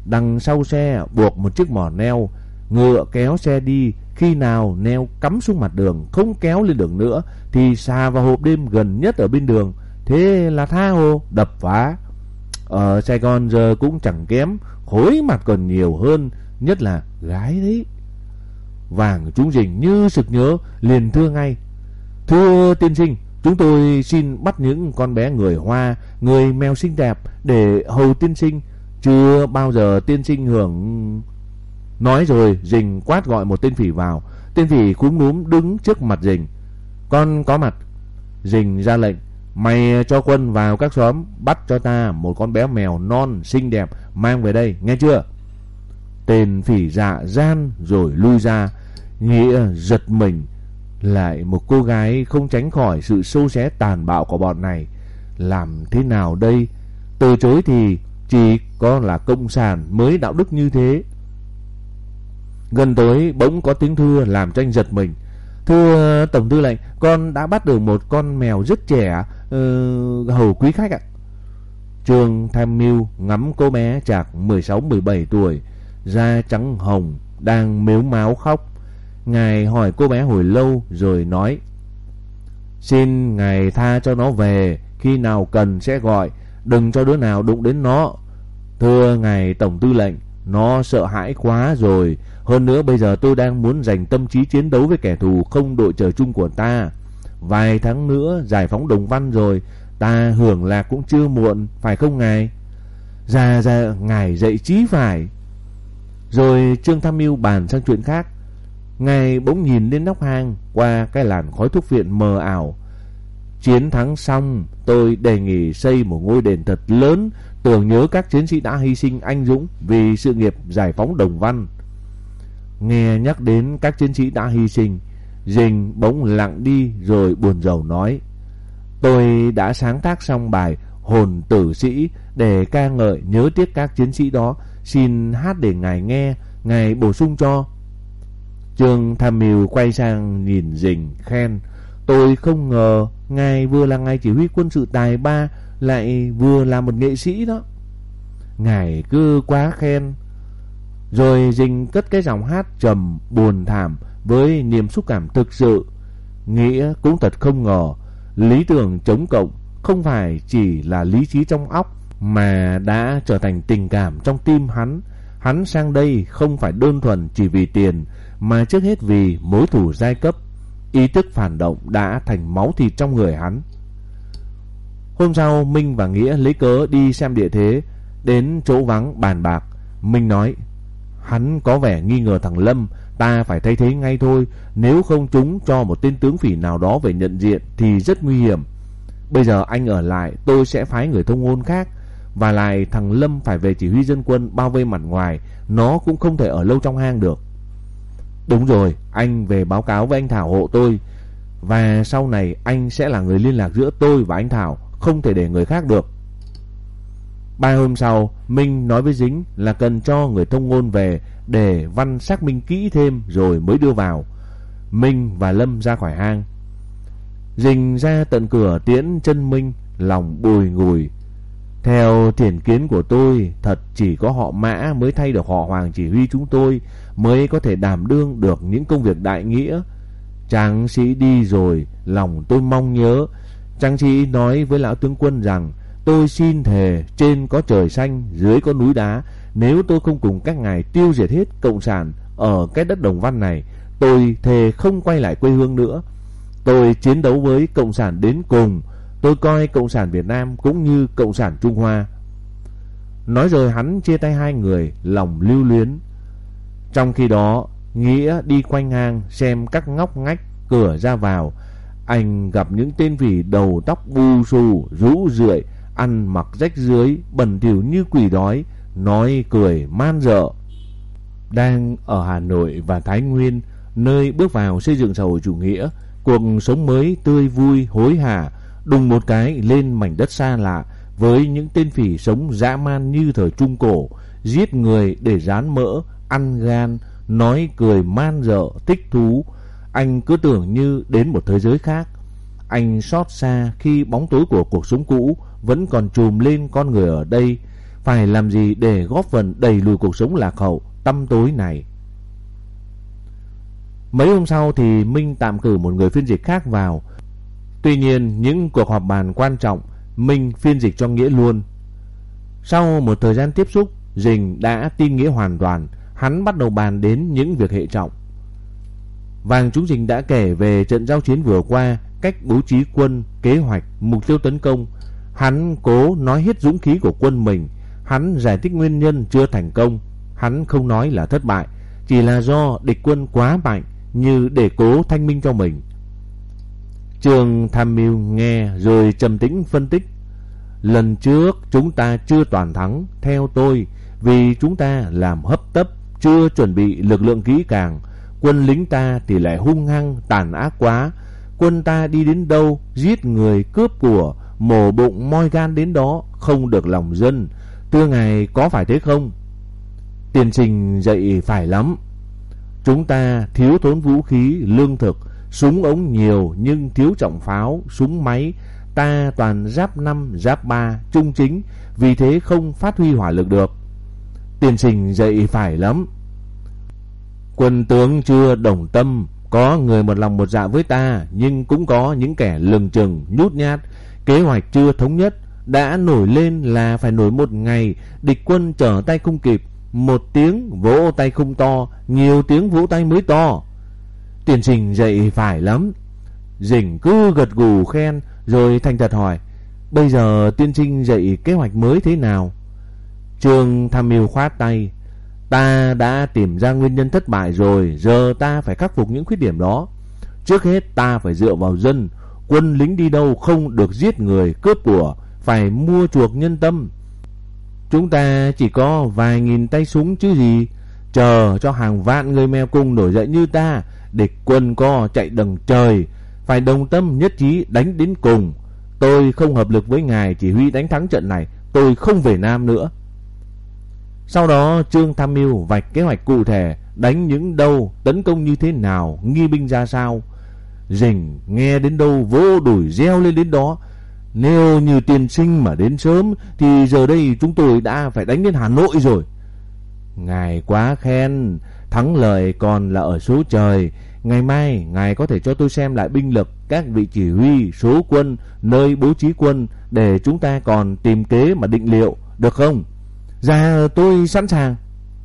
Đằng sau xe buộc một chiếc mỏ neo, ngựa kéo xe đi. Khi nào neo cắm xuống mặt đường, không kéo lên đường nữa, thì xà vào hộp đêm gần nhất ở bên đường. Thế là tha hồ đập phá. Ở Sài Gòn giờ cũng chẳng kém, khối mặt còn nhiều hơn, nhất là gái đấy. Vàng trúng Dình như sực nhớ, liền thưa ngay: thưa tiên sinh, chúng tôi xin bắt những con bé người Hoa, người mèo xinh đẹp để hầu tiên sinh. Chưa bao giờ tiên sinh hưởng... Nói rồi Dình quát gọi một tên phỉ vào. Tên phỉ cúm núm đứng trước mặt Dình. Con có mặt. Dình ra lệnh: mày cho quân vào các xóm, bắt cho ta một con bé mèo non xinh đẹp, mang về đây, nghe chưa? Tên phỉ dạ gian rồi lui ra. Nghĩa giật mình. Lại một cô gái không tránh khỏi sự xô xé tàn bạo của bọn này. Làm thế nào đây? Từ chối thì chỉ có là cộng sản mới đạo đức như thế. Gần tối bỗng có tiếng thưa làm cho anh giật mình. Thưa tổng tư lệnh, con đã bắt được một con mèo rất trẻ, uh, hầu quý khách ạ. Trương Tham Mưu ngắm cô bé chạc mười sáu mười bảy tuổi, da trắng hồng, đang mếu máo khóc. Ngài hỏi cô bé hồi lâu rồi nói: xin ngài tha cho nó về, khi nào cần sẽ gọi, đừng cho đứa nào đụng đến nó. Thưa ngài tổng tư lệnh, nó sợ hãi quá rồi. Hơn nữa bây giờ tôi đang muốn dành tâm trí chiến đấu với kẻ thù không đội trời chung của ta. Vài tháng nữa giải phóng Đồng Văn rồi, ta hưởng lạc cũng chưa muộn, phải không ngài? Dạ dạ, ngài dạy chí phải. Rồi Trương Tham Mưu bàn sang chuyện khác. Ngài bỗng nhìn lên nóc hang qua cái làn khói thuốc viện mờ ảo. Chiến thắng xong, tôi đề nghị xây một ngôi đền thật lớn, tưởng nhớ các chiến sĩ đã hy sinh anh dũng vì sự nghiệp giải phóng Đồng Văn. Nghe nhắc đến các chiến sĩ đã hy sinh, Dình bỗng lặng đi rồi buồn rầu nói: tôi đã sáng tác xong bài Hồn Tử Sĩ để ca ngợi nhớ tiếc các chiến sĩ đó, xin hát để ngài nghe, ngài bổ sung cho. Trương Tham Mưu quay sang nhìn Dình khen: tôi không ngờ ngài vừa là ngài chỉ huy quân sự tài ba, lại vừa là một nghệ sĩ đó. Ngài cứ quá khen. Rồi Dình cất cái giọng hát trầm buồn thảm với niềm xúc cảm thực sự. Nghĩa cũng thật không ngờ, lý tưởng chống cộng không phải chỉ là lý trí trong óc, mà đã trở thành tình cảm trong tim hắn. Hắn sang đây không phải đơn thuần chỉ vì tiền, mà trước hết vì mối thù giai cấp. Ý thức phản động đã thành máu thịt trong người hắn. Hôm sau Minh và Nghĩa lấy cớ đi xem địa thế, đến chỗ vắng bàn bạc. Minh nói: hắn có vẻ nghi ngờ thằng Lâm, ta phải thay thế ngay thôi. Nếu không chúng cho một tên tướng phỉ nào đó về nhận diện thì rất nguy hiểm. Bây giờ anh ở lại, tôi sẽ phái người thông ngôn khác. Và lại thằng Lâm phải về chỉ huy dân quân bao vây mặt ngoài, nó cũng không thể ở lâu trong hang được. Đúng rồi, anh về báo cáo với anh Thảo hộ tôi. Và sau này anh sẽ là người liên lạc giữa tôi và anh Thảo, không thể để người khác được. Ba hôm sau, Minh nói với Dính là cần cho người thông ngôn về để Văn xác minh kỹ thêm rồi mới đưa vào. Minh và Lâm ra khỏi hang. Dình ra tận cửa tiễn chân Minh, lòng bùi ngùi. Theo thiền kiến của tôi, thật chỉ có họ Mã mới thay được họ Hoàng chỉ huy chúng tôi, mới có thể đảm đương được những công việc đại nghĩa. Tráng sĩ đi rồi, lòng tôi mong nhớ. Tráng sĩ nói với lão tướng quân rằng: tôi xin thề trên có trời xanh, dưới có núi đá, nếu tôi không cùng các ngài tiêu diệt hết cộng sản ở cái đất Đồng Văn này, tôi thề không quay lại quê hương nữa. Tôi chiến đấu với cộng sản đến cùng. Tôi coi cộng sản Việt Nam cũng như cộng sản Trung Hoa. Nói rồi hắn chia tay hai người, lòng lưu luyến. Trong khi đó, Nghĩa đi quanh hang xem các ngóc ngách cửa ra vào. Anh gặp những tên phỉ đầu tóc bù xù, rũ rượi, ăn mặc rách rưới, bẩn thỉu như quỷ đói, nói cười man rợ. Đang ở Hà Nội và Thái Nguyên, nơi bước vào xây dựng xã hội chủ nghĩa, cuộc sống mới tươi vui hối hả, đùng một cái lên mảnh đất xa lạ với những tên phỉ sống dã man như thời Trung Cổ, giết người để rán mỡ, ăn gan, nói cười man rợ, thích thú. Anh cứ tưởng như đến một thế giới khác. Anh xót xa khi bóng tối của cuộc sống cũ vẫn còn trùm lên con người ở đây. phải làm gì để góp phần đẩy lùi cuộc sống lạc hậu, tăm tối này. Mấy hôm sau thì Minh tạm cử một người phiên dịch khác vào. Tuy nhiên những cuộc họp bàn quan trọng Minh phiên dịch cho Nghĩa luôn. Sau một thời gian tiếp xúc, Dình đã tin Nghĩa hoàn toàn. Hắn bắt đầu bàn đến những việc hệ trọng. Vàng Chúng Dình đã kể về trận giao chiến vừa qua, cách bố trí quân, kế hoạch, mục tiêu tấn công. Hắn cố nói hết dũng khí của quân mình. Hắn giải thích nguyên nhân chưa thành công. Hắn không nói là thất bại, chỉ là do địch quân quá mạnh, như để cố thanh minh cho mình. Trương tham mưu nghe rồi trầm tĩnh phân tích. Lần trước chúng ta chưa toàn thắng, theo tôi, vì chúng ta làm hấp tấp, chưa chuẩn bị lực lượng kỹ càng. Quân lính ta thì lại hung hăng, tàn ác quá. Quân ta đi đến đâu, giết người, cướp của, mổ bụng, moi gan đến đó, không được lòng dân. Thưa ngài, có phải thế không? Tiên sinh dạy phải lắm. Chúng ta thiếu thốn vũ khí, lương thực, súng ống nhiều nhưng thiếu trọng pháo, súng máy. Ta toàn giáp năm, giáp ba, trung chính, vì thế không phát huy hỏa lực được. Tiên sinh dạy phải lắm. Quân tướng chưa đồng tâm, có người một lòng một dạ với ta, nhưng cũng có những kẻ lừng chừng, nhút nhát. Kế hoạch chưa thống nhất, đã nổi lên là phải nổi một ngày, địch quân trở tay không kịp. Một tiếng vỗ tay không to, nhiều tiếng vỗ tay mới to. Tiên sinh dạy phải lắm. Dình cứ gật gù khen, rồi thành thật hỏi, bây giờ tiên sinh dạy kế hoạch mới thế nào? Trương tham mưu khoát tay, ta đã tìm ra nguyên nhân thất bại rồi, giờ ta phải khắc phục những khuyết điểm đó. Trước hết ta phải dựa vào dân. Quân lính đi đâu không được giết người, cướp của, phải mua chuộc nhân tâm. Chúng ta chỉ có vài nghìn tay súng chứ gì. Chờ cho hàng vạn người mèo cùng nổi dậy như ta, địch quân co chạy đằng trời. Phải đồng tâm nhất trí đánh đến cùng. Tôi không hợp lực với ngài chỉ huy đánh thắng trận này, tôi không về Nam nữa. Sau đó Trương tham mưu vạch kế hoạch cụ thể, đánh những đâu, tấn công như thế nào, nghi binh ra sao. Dình nghe đến đâu vỗ đùi reo lên đến đó. Nếu như tiên sinh mà đến sớm thì giờ đây chúng tôi đã phải đánh đến Hà Nội rồi. Ngài quá khen, thắng lợi còn là ở số trời. Ngày mai ngài có thể cho tôi xem lại binh lực, các vị chỉ huy, số quân, nơi bố trí quân, để chúng ta còn tìm kế mà định liệu, được không? Dạ tôi sẵn sàng.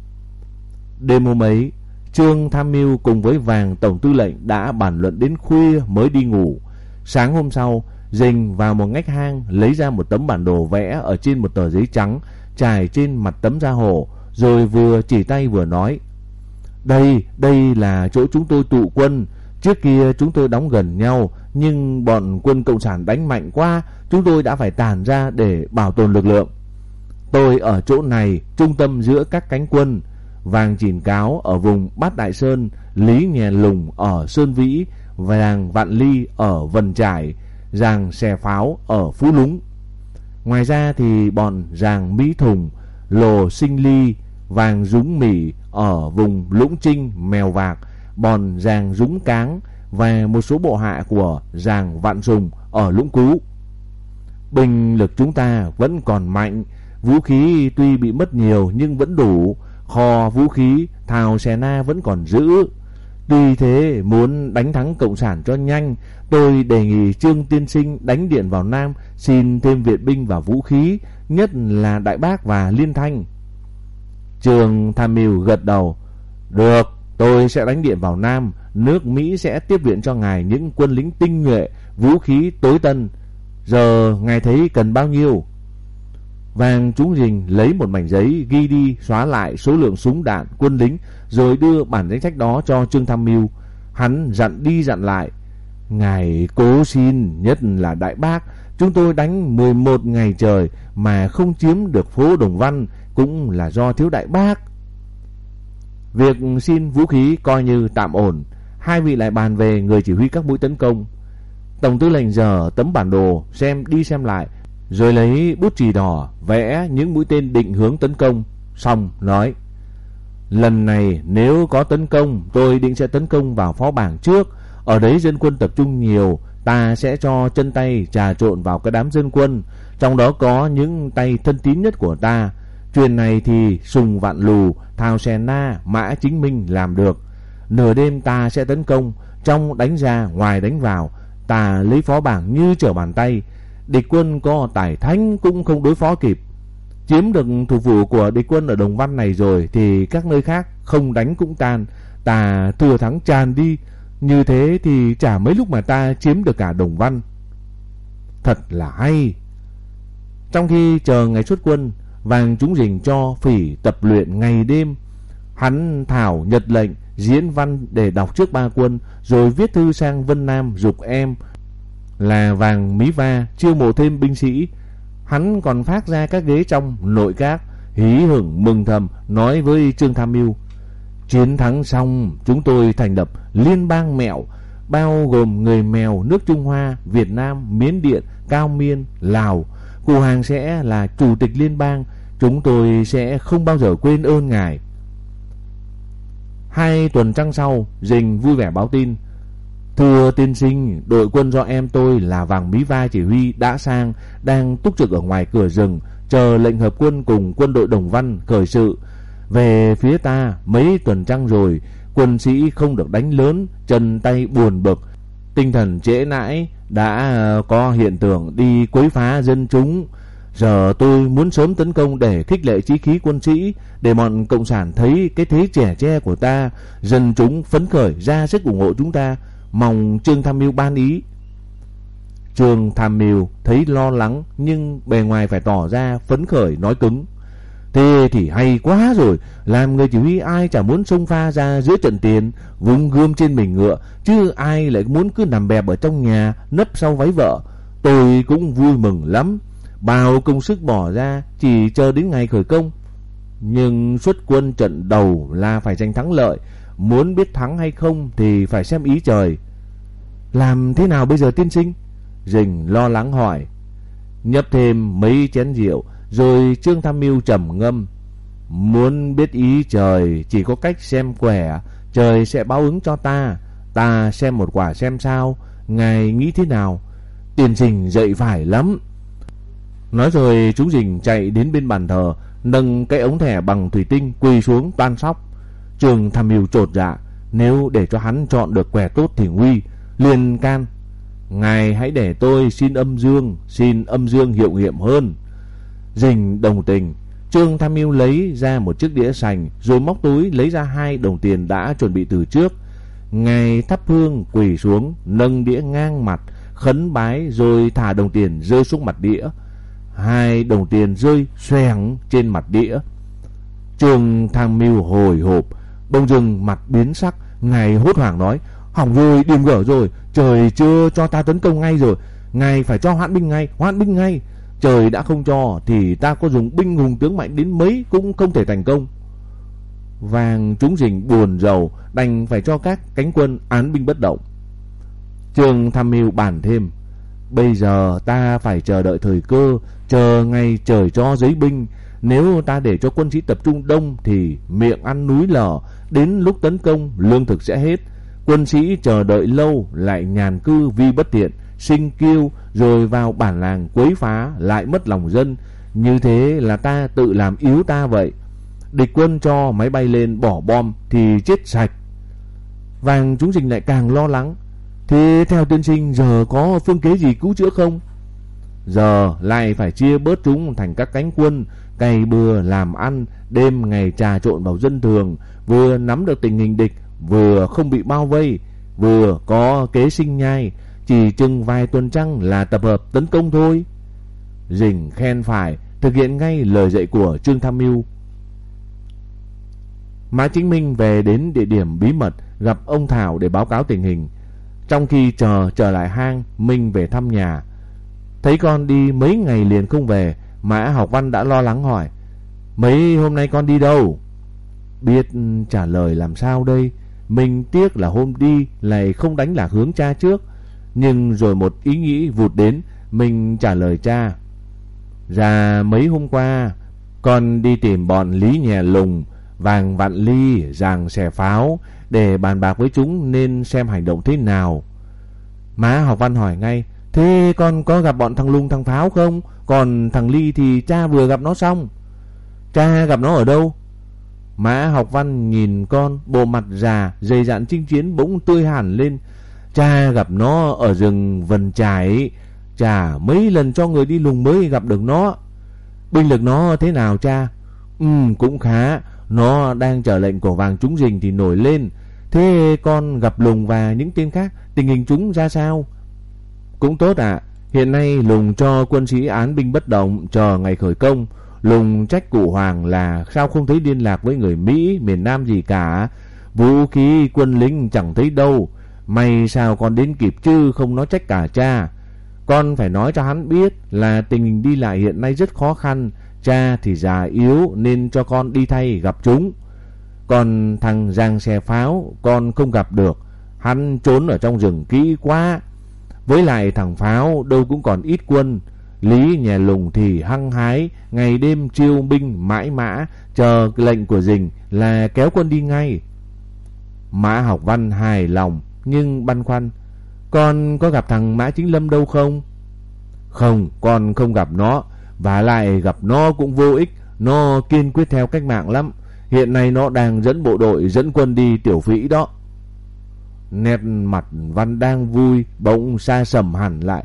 Đêm hôm ấy, Trương tham mưu cùng với Vàng tổng tư lệnh đã bàn luận đến khuya mới đi ngủ. Sáng hôm sau, Dình vào một ngách hang lấy ra một tấm bản đồ vẽ ở trên một tờ giấy trắng trải trên mặt tấm da hổ, rồi vừa chỉ tay vừa nói, Đây, đây là chỗ chúng tôi tụ quân. Trước kia chúng tôi đóng gần nhau, nhưng bọn quân Cộng sản đánh mạnh quá, chúng tôi đã phải tản ra để bảo tồn lực lượng. Tôi ở chỗ này, trung tâm giữa các cánh quân. Vàng Chỉn Cáo ở vùng Bát Đại Sơn, Lý Nhè Lùng ở Sơn Vĩ, Vàng Vạn Ly ở Vân Trải, Giàng Xè Pháo ở Phú Lúng. Ngoài ra thì bọn Giàng Mỹ Thùng, Lồ Sinh Ly, Vàng Dúng Mỉ ở vùng Lũng Trinh, Mèo Vạc, bọn Giàng Dúng Cáng và một số bộ hạ của Giàng Vạn Sùng ở Lũng Cú. Binh lực chúng ta vẫn còn mạnh, vũ khí tuy bị mất nhiều nhưng vẫn đủ, kho vũ khí Thào Xè Na vẫn còn giữ. Tuy thế, muốn đánh thắng Cộng sản cho nhanh, tôi đề nghị Trương tiên sinh đánh điện vào Nam xin thêm viện binh và vũ khí, nhất là Đại Bác và Liên Thanh. Trương tham mưu gật đầu, được, tôi sẽ đánh điện vào Nam. Nước Mỹ sẽ tiếp viện cho ngài những quân lính tinh nhuệ, vũ khí tối tân. Giờ ngài thấy cần bao nhiêu? Vàng Chúng Dình lấy một mảnh giấy ghi đi xóa lại số lượng súng đạn, quân lính, rồi đưa bản danh sách đó cho Trương tham mưu. Hắn dặn đi dặn lại, ngài cố xin, nhất là Đại Bác. Chúng tôi đánh mười một ngày trời mà không chiếm được phố Đồng Văn, cũng là do thiếu Đại Bác. Việc xin vũ khí coi như tạm ổn. Hai vị lại bàn về người chỉ huy các mũi tấn công. Tổng tư lệnh dở tấm bản đồ xem đi xem lại, rồi lấy bút chì đỏ vẽ những mũi tên định hướng tấn công. Xong nói, lần này nếu có tấn công, tôi định sẽ tấn công vào Phó Bảng trước. Ở đấy dân quân tập trung nhiều, ta sẽ cho chân tay trà trộn vào cái đám dân quân, trong đó có những tay thân tín nhất của ta. Chuyện này thì Sùng Vạn Lù, Thao Xè Na, Mã Chính Minh làm được. Nửa đêm ta sẽ tấn công, trong đánh ra ngoài đánh vào, ta lấy Phó Bảng như trở bàn tay. Địch quân có tài thánh cũng không đối phó kịp. Chiếm được thủ phủ của địch quân ở Đồng Văn này rồi thì các nơi khác không đánh cũng tan. Ta thừa thắng tràn đi, như thế thì chả mấy lúc mà ta chiếm được cả Đồng Văn. Thật là hay. Trong khi chờ ngày xuất quân, Vàng Trúng Rình cho Phỉ tập luyện ngày đêm. Hắn thảo nhật lệnh, diễn văn để đọc trước ba quân, rồi viết thư sang Vân Nam giục em là Vàng Mí Va chiêu mộ thêm binh sĩ. Hắn còn phát ra các ghế trong nội các, hí hửng mừng thầm nói với Trương Tham Mưu: chiến thắng xong, chúng tôi thành lập liên bang Mẹo, bao gồm người Mèo nước Trung Hoa, Việt Nam, Miến Điện, Cao Miên, Lào. Cụ Hàng sẽ là chủ tịch liên bang, chúng tôi sẽ không bao giờ quên ơn ngài. Hai tuần trăng sau, Rình vui vẻ báo tin: thưa tiên sinh, đội quân do em tôi là Vàng Mí Va chỉ huy đã sang, đang túc trực ở ngoài cửa rừng, chờ lệnh hợp quân cùng quân đội Đồng Văn khởi sự. Về phía ta, mấy tuần trăng rồi, quân sĩ không được đánh lớn, chân tay buồn bực, tinh thần trễ nãi, đã có hiện tượng đi quấy phá dân chúng. Giờ tôi muốn sớm tấn công để khích lệ chí khí quân sĩ, để bọn cộng sản thấy cái thế trẻ tre của ta, dân chúng phấn khởi ra sức ủng hộ chúng ta. Mong Trương Tham Mưu ban ý. Trương Tham Mưu thấy lo lắng nhưng bề ngoài phải tỏ ra phấn khởi nói cứng: thế thì hay quá rồi, làm người chỉ huy ai chả muốn xông pha ra giữa trận tiền, vung gươm trên mình ngựa, chứ ai lại muốn cứ nằm bẹp ở trong nhà nấp sau váy vợ. Tôi cũng vui mừng lắm, bao công sức bỏ ra chỉ chờ đến ngày khởi công. Nhưng xuất quân trận đầu là phải giành thắng lợi, muốn biết thắng hay không thì phải xem ý trời. Làm thế nào bây giờ tiên sinh? Rình lo lắng hỏi. Nhấp thêm mấy chén rượu, rồi Trương Tham Mưu trầm ngâm: muốn biết ý trời chỉ có cách xem quẻ, trời sẽ báo ứng cho ta. Ta xem một quả xem sao, ngài nghĩ thế nào? Tiên sinh dậy phải lắm. Nói rồi chúng Rình chạy đến bên bàn thờ, nâng cái ống thẻ bằng thủy tinh quỳ xuống toan sóc. Trương Tham Mưu chột dạ, nếu để cho hắn chọn được quẻ tốt thì nguy, liền can: ngài hãy để tôi xin âm dương, xin âm dương hiệu nghiệm hơn. Rình đồng tình. Trương Tham Mưu lấy ra một chiếc đĩa sành, rồi móc túi lấy ra hai đồng tiền đã chuẩn bị từ trước. Ngài thắp hương quỳ xuống, nâng đĩa ngang mặt khấn bái, rồi thả đồng tiền rơi xuống mặt đĩa. Hai đồng tiền rơi xoèng trên mặt đĩa. Trương Tham Mưu hồi hộp, bỗng dưng mặt biến sắc. Ngài hốt hoảng nói: hỏng rồi, điềm gở rồi, trời chưa cho ta tấn công ngay rồi, ngài phải cho hoãn binh ngay, hoãn binh ngay. Trời đã không cho thì ta có dùng binh hùng tướng mạnh đến mấy cũng không thể thành công. Vàng Trúng Rình buồn rầu, đành phải cho các cánh quân án binh bất động. Trương Tham Mưu bàn thêm: bây giờ ta phải chờ đợi thời cơ, chờ ngày trời cho giấy binh. Nếu ta để cho quân sĩ tập trung đông thì miệng ăn núi lở, đến lúc tấn công lương thực sẽ hết. Quân sĩ chờ đợi lâu lại nhàn cư vi bất tiện, sinh kiêu, rồi vào bản làng quấy phá lại mất lòng dân. Như thế là ta tự làm yếu ta vậy. Địch quân cho máy bay lên bỏ bom thì chết sạch. Vàng Trúng Rình lại càng lo lắng: thế theo tiên sinh giờ có phương kế gì cứu chữa không? Giờ lại phải chia bớt chúng thành các cánh quân, cày bừa làm ăn, đêm ngày trà trộn vào dân thường, vừa nắm được tình hình địch, vừa không bị bao vây, vừa có kế sinh nhai. Chỉ chừng vài tuần trăng là tập hợp tấn công thôi. Rình khen phải, thực hiện ngay lời dạy của Trương Tham Mưu. Mã Chính Minh về đến địa điểm bí mật, gặp ông Thảo để báo cáo tình hình. Trong khi chờ trở lại hang, Minh về thăm nhà. Thấy con đi mấy ngày liền không về, Mã Học Văn đã lo lắng hỏi: mấy hôm nay con đi đâu? Biết trả lời làm sao đây. Mình tiếc là hôm đi lại không đánh lạc hướng cha trước. Nhưng rồi một ý nghĩ vụt đến, mình trả lời cha: ra mấy hôm qua con đi tìm bọn Lý Nhè Lùng, Vàng Vạn Ly, Giàng Xẻ Pháo để bàn bạc với chúng nên xem hành động thế nào. Má Học Văn hỏi ngay: thế con có gặp bọn thằng Lùng thằng Pháo không? Còn thằng Ly thì cha vừa gặp nó xong. Cha gặp nó ở đâu? Mã Học Văn nhìn con, bộ mặt già, dày dạn chinh chiến bỗng tươi hẳn lên. Cha gặp nó ở rừng Vân Trải. Cha mấy lần cho người đi lùng mới gặp được nó. Binh lực nó thế nào cha? Ừ, cũng khá. Nó đang chờ lệnh của Vàng Trúng Rình thì nổi lên. Thế con gặp Lùng và những tên khác, tình hình chúng ra sao? Cũng tốt ạ. À. Hiện nay Lùng cho quân sĩ án binh bất động, chờ ngày khởi công. Lùng trách cụ Hoàng là sao không thấy liên lạc với người Mỹ miền Nam gì cả. Vũ khí quân lính chẳng thấy đâu. May sao con đến kịp chứ không nói trách cả cha. Con phải nói cho hắn biết là tình hình đi lại hiện nay rất khó khăn. Cha thì già yếu nên cho con đi thay gặp chúng. Còn thằng Giang Xe Pháo con không gặp được. Hắn trốn ở trong rừng kỹ quá. Với lại thằng Pháo đâu cũng còn ít quân. Lý nhà Lùng thì hăng hái, ngày đêm chiêu binh mãi mã, chờ lệnh của Dình là kéo quân đi ngay. Mã Học Văn hài lòng nhưng băn khoăn. Con có gặp thằng Mã Chính Lâm đâu không? Không, con không gặp nó. Và lại gặp nó cũng vô ích. Nó kiên quyết theo cách mạng lắm. Hiện nay nó đang dẫn bộ đội dẫn quân đi Tiểu Phĩ đó. Nét mặt Văn đang vui bỗng sa sầm hẳn lại.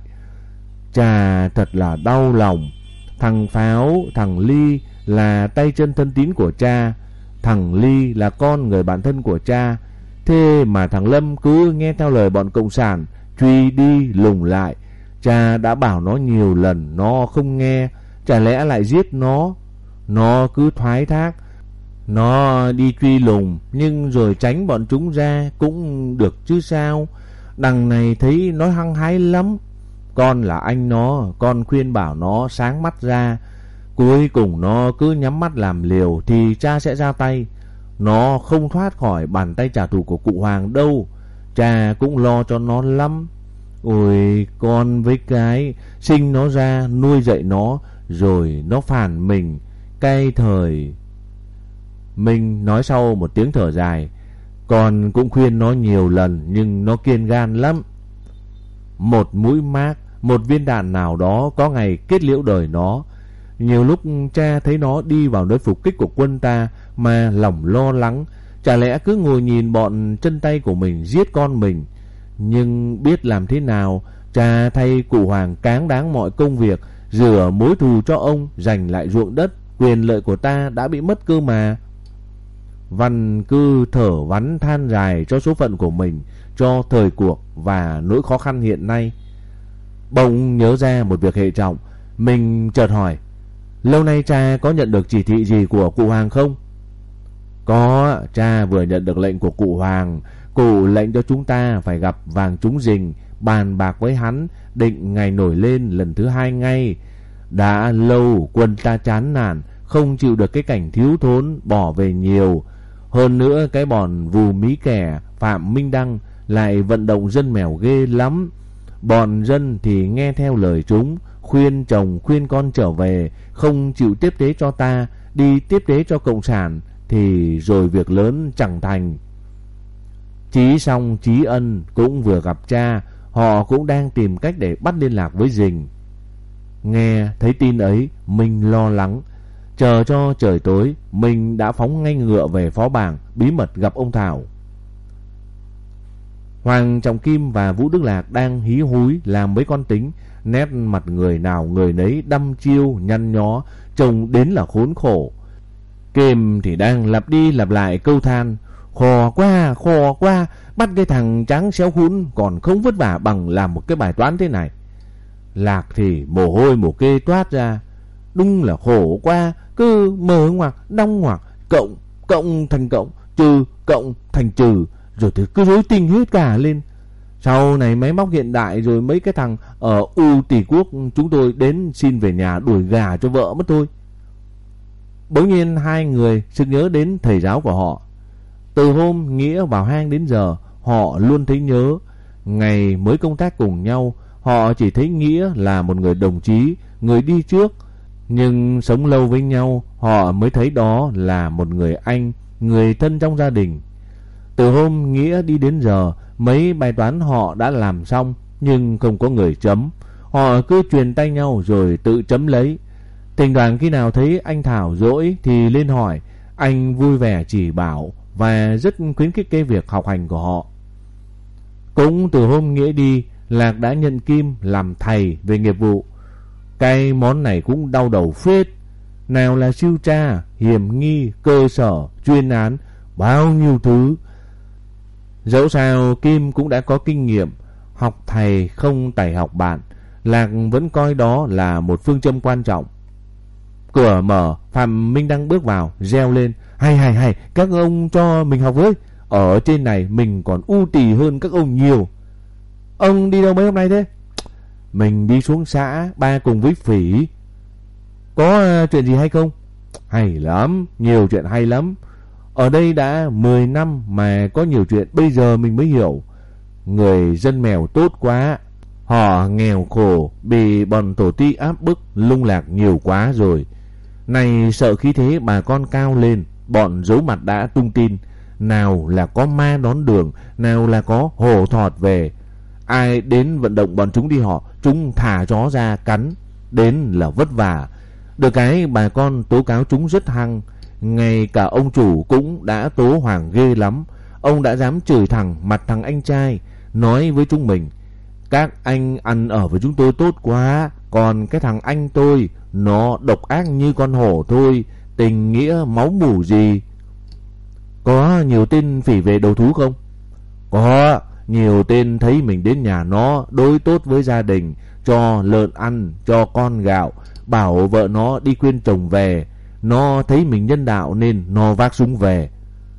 Chà, thật là đau lòng. Thằng Pháo, thằng Ly là tay chân thân tín của cha. Thằng Ly là con người bạn thân của cha. Thế mà thằng Lâm cứ nghe theo lời bọn cộng sản, truy đi lùng lại. Cha đã bảo nó nhiều lần, nó không nghe. Chả lẽ lại giết nó? Nó cứ thoái thác. Nó đi truy lùng nhưng rồi tránh bọn chúng ra cũng được chứ sao. Đằng này thấy nó hăng hái lắm. Con là anh nó, con khuyên bảo nó sáng mắt ra. Cuối cùng nó cứ nhắm mắt làm liều thì cha sẽ ra tay. Nó không thoát khỏi bàn tay trả thù của cụ Hoàng đâu. Cha cũng lo cho nó lắm. Ôi, con với cái sinh nó ra, nuôi dạy nó, rồi nó phản mình. Cay thời. Minh nói sau một tiếng thở dài. Con cũng khuyên nó nhiều lần nhưng nó kiên gan lắm. Một mũi mác, một viên đạn nào đó có ngày kết liễu đời nó. Nhiều lúc cha thấy nó đi vào nơi phục kích của quân ta mà lòng lo lắng. Chả lẽ cứ ngồi nhìn bọn chân tay của mình giết con mình. Nhưng biết làm thế nào, cha thay cụ Hoàng cáng đáng mọi công việc, rửa mối thù cho ông, giành lại ruộng đất. Quyền lợi của ta đã bị mất cơ mà. Văn cứ thở vắn than dài cho số phận của mình, cho thời cuộc và nỗi khó khăn hiện nay. Bỗng nhớ ra một việc hệ trọng, mình chợt hỏi. Lâu nay cha có nhận được chỉ thị gì của cụ Hoàng không? Có, cha vừa nhận được lệnh của cụ Hoàng. Cụ lệnh cho chúng ta phải gặp Vàng Trúng Rình, bàn bạc với hắn, định ngày nổi lên lần thứ hai ngay. Đã lâu quân ta chán nản, không chịu được cái cảnh thiếu thốn, bỏ về nhiều. Hơn nữa cái bọn vù mí kẻ Phạm Minh Đăng lại vận động dân mèo ghê lắm. Bọn dân thì nghe theo lời chúng, khuyên chồng khuyên con trở về, không chịu tiếp tế cho ta, đi tiếp tế cho cộng sản, thì rồi việc lớn chẳng thành. Chí Song, Chí Ân cũng vừa gặp cha, họ cũng đang tìm cách để bắt liên lạc với Dình. Nghe thấy tin ấy, mình lo lắng. Chờ cho trời tối, mình đã phóng ngay ngựa về Phó Bàng, bí mật gặp ông Thảo. Hoàng Trọng Kim và Vũ Đức Lạc đang hí húi làm mấy con tính, nét mặt người nào người nấy đăm chiêu nhăn nhó, trông đến là khốn khổ. Kêm thì đang lặp đi lặp lại câu than. Khò quá, khò quá, bắt cái thằng trắng xéo hún còn không vất vả bằng làm một cái bài toán thế này. Lạc thì mồ hôi mồ kê toát ra. Đúng là khổ quá, cứ mở ngoặc, đong ngoặc, cộng, cộng thành cộng, trừ, cộng thành trừ, rồi thì cứ rối tinh hết cả lên. Sau này máy móc hiện đại rồi mấy cái thằng ở U Tỷ Quốc chúng tôi đến xin về nhà đuổi gà cho vợ mất thôi. Bỗng nhiên hai người sực nhớ đến thầy giáo của họ. Từ hôm Nghĩa vào hang đến giờ, họ luôn thấy nhớ. Ngày mới công tác cùng nhau, họ chỉ thấy Nghĩa là một người đồng chí, người đi trước. Nhưng sống lâu với nhau, họ mới thấy đó là một người anh, người thân trong gia đình. Từ hôm Nghĩa đi đến giờ, mấy bài toán họ đã làm xong, nhưng không có người chấm. Họ cứ truyền tay nhau rồi tự chấm lấy. Thỉnh thoảng khi nào thấy anh Thảo rỗi thì lên hỏi, anh vui vẻ chỉ bảo và rất khuyến khích cái việc học hành của họ. Cũng từ hôm Nghĩa đi, Lạc đã nhận Kim làm thầy về nghiệp vụ. Cái món này cũng đau đầu phết. Nào là siêu tra, hiểm nghi, cơ sở, chuyên án, bao nhiêu thứ. Dẫu sao Kim cũng đã có kinh nghiệm, học thầy không tày học bạn. Lạc vẫn coi đó là một phương châm quan trọng. Cửa mở, Phạm Minh Đăng bước vào, reo lên, hay hay hay, các ông cho mình học với. Ở trên này mình còn ưu tì hơn các ông nhiều. Ông đi đâu mấy hôm nay thế? Mình đi xuống xã, ba cùng với Phỉ. Có uh, chuyện gì hay không? Hay lắm, nhiều chuyện hay lắm. Ở đây đã mười năm mà có nhiều chuyện bây giờ mình mới hiểu. Người dân Mèo tốt quá. Họ nghèo khổ, bị bọn tổ ti áp bức, lung lạc nhiều quá rồi. Này sợ khí thế bà con cao lên, bọn giấu mặt đã tung tin. Nào là có ma đón đường, nào là có hổ thọt về. Ai đến vận động bọn chúng đi họ, chúng thả chó ra cắn. Đến là vất vả. Được cái bà con tố cáo chúng rất hăng. Ngay cả ông chủ cũng đã tố Hoàng ghê lắm. Ông đã dám chửi thẳng mặt thằng anh trai, nói với chúng mình, các anh ăn ở với chúng tôi tốt quá, còn cái thằng anh tôi nó độc ác như con hổ thôi, tình nghĩa máu mủ gì. Có nhiều tên Phỉ về đầu thú không? Có, nhiều tên thấy mình đến nhà nó đối tốt với gia đình, cho lợn ăn, cho con gạo, bảo vợ nó đi khuyên chồng về. Nó thấy mình nhân đạo nên nó vác súng về.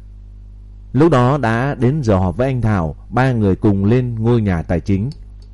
Lúc đó đã đến giờ họp với anh Thảo, ba người cùng lên ngôi nhà tài chính.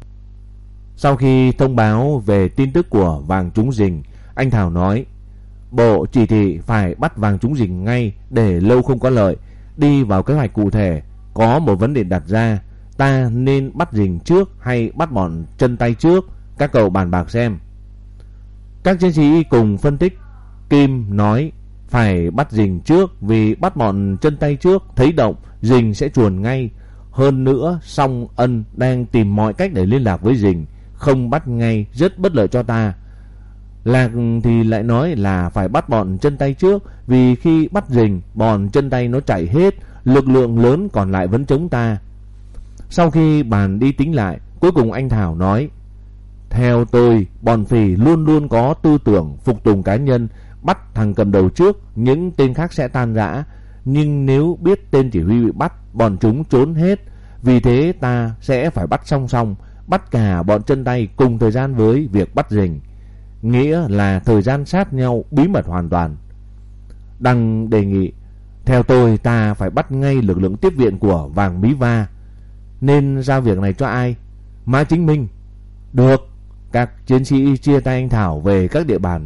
Sau khi thông báo về tin tức của Vàng Trúng Rình, anh Thảo nói, bộ chỉ thị phải bắt Vàng Trúng Rình ngay, để lâu không có lợi. Đi vào kế hoạch cụ thể, có một vấn đề đặt ra, ta nên bắt Rình trước hay bắt bọn chân tay trước, các cậu bàn bạc xem. Các chiến sĩ cùng phân tích. Kim nói phải bắt Rình trước, vì bắt bọn chân tay trước thấy động, Rình sẽ chuồn ngay. Hơn nữa Song Ân đang tìm mọi cách để liên lạc với Rình, không bắt ngay rất bất lợi cho ta. Lạc thì lại nói là phải bắt bọn chân tay trước, vì khi bắt Rình, bọn chân tay nó chạy hết, lực lượng lớn còn lại vẫn chống ta. Sau khi bàn đi tính lại, cuối cùng anh Thảo nói, theo tôi, bọn Phỉ luôn luôn có tư tưởng phục tùng cá nhân, bắt thằng cầm đầu trước, những tên khác sẽ tan rã. Nhưng nếu biết tên chỉ huy bị bắt, bọn chúng trốn hết. Vì thế ta sẽ phải bắt song song, bắt cả bọn chân tay cùng thời gian với việc bắt Rình. Nghĩa là thời gian sát nhau, bí mật hoàn toàn. Đăng đề nghị, theo tôi ta phải bắt ngay lực lượng tiếp viện của Vàng Mí Va. Nên giao việc này cho ai? Mã Chính Minh. Được. Các chiến sĩ chia tay anh Thảo về các địa bàn.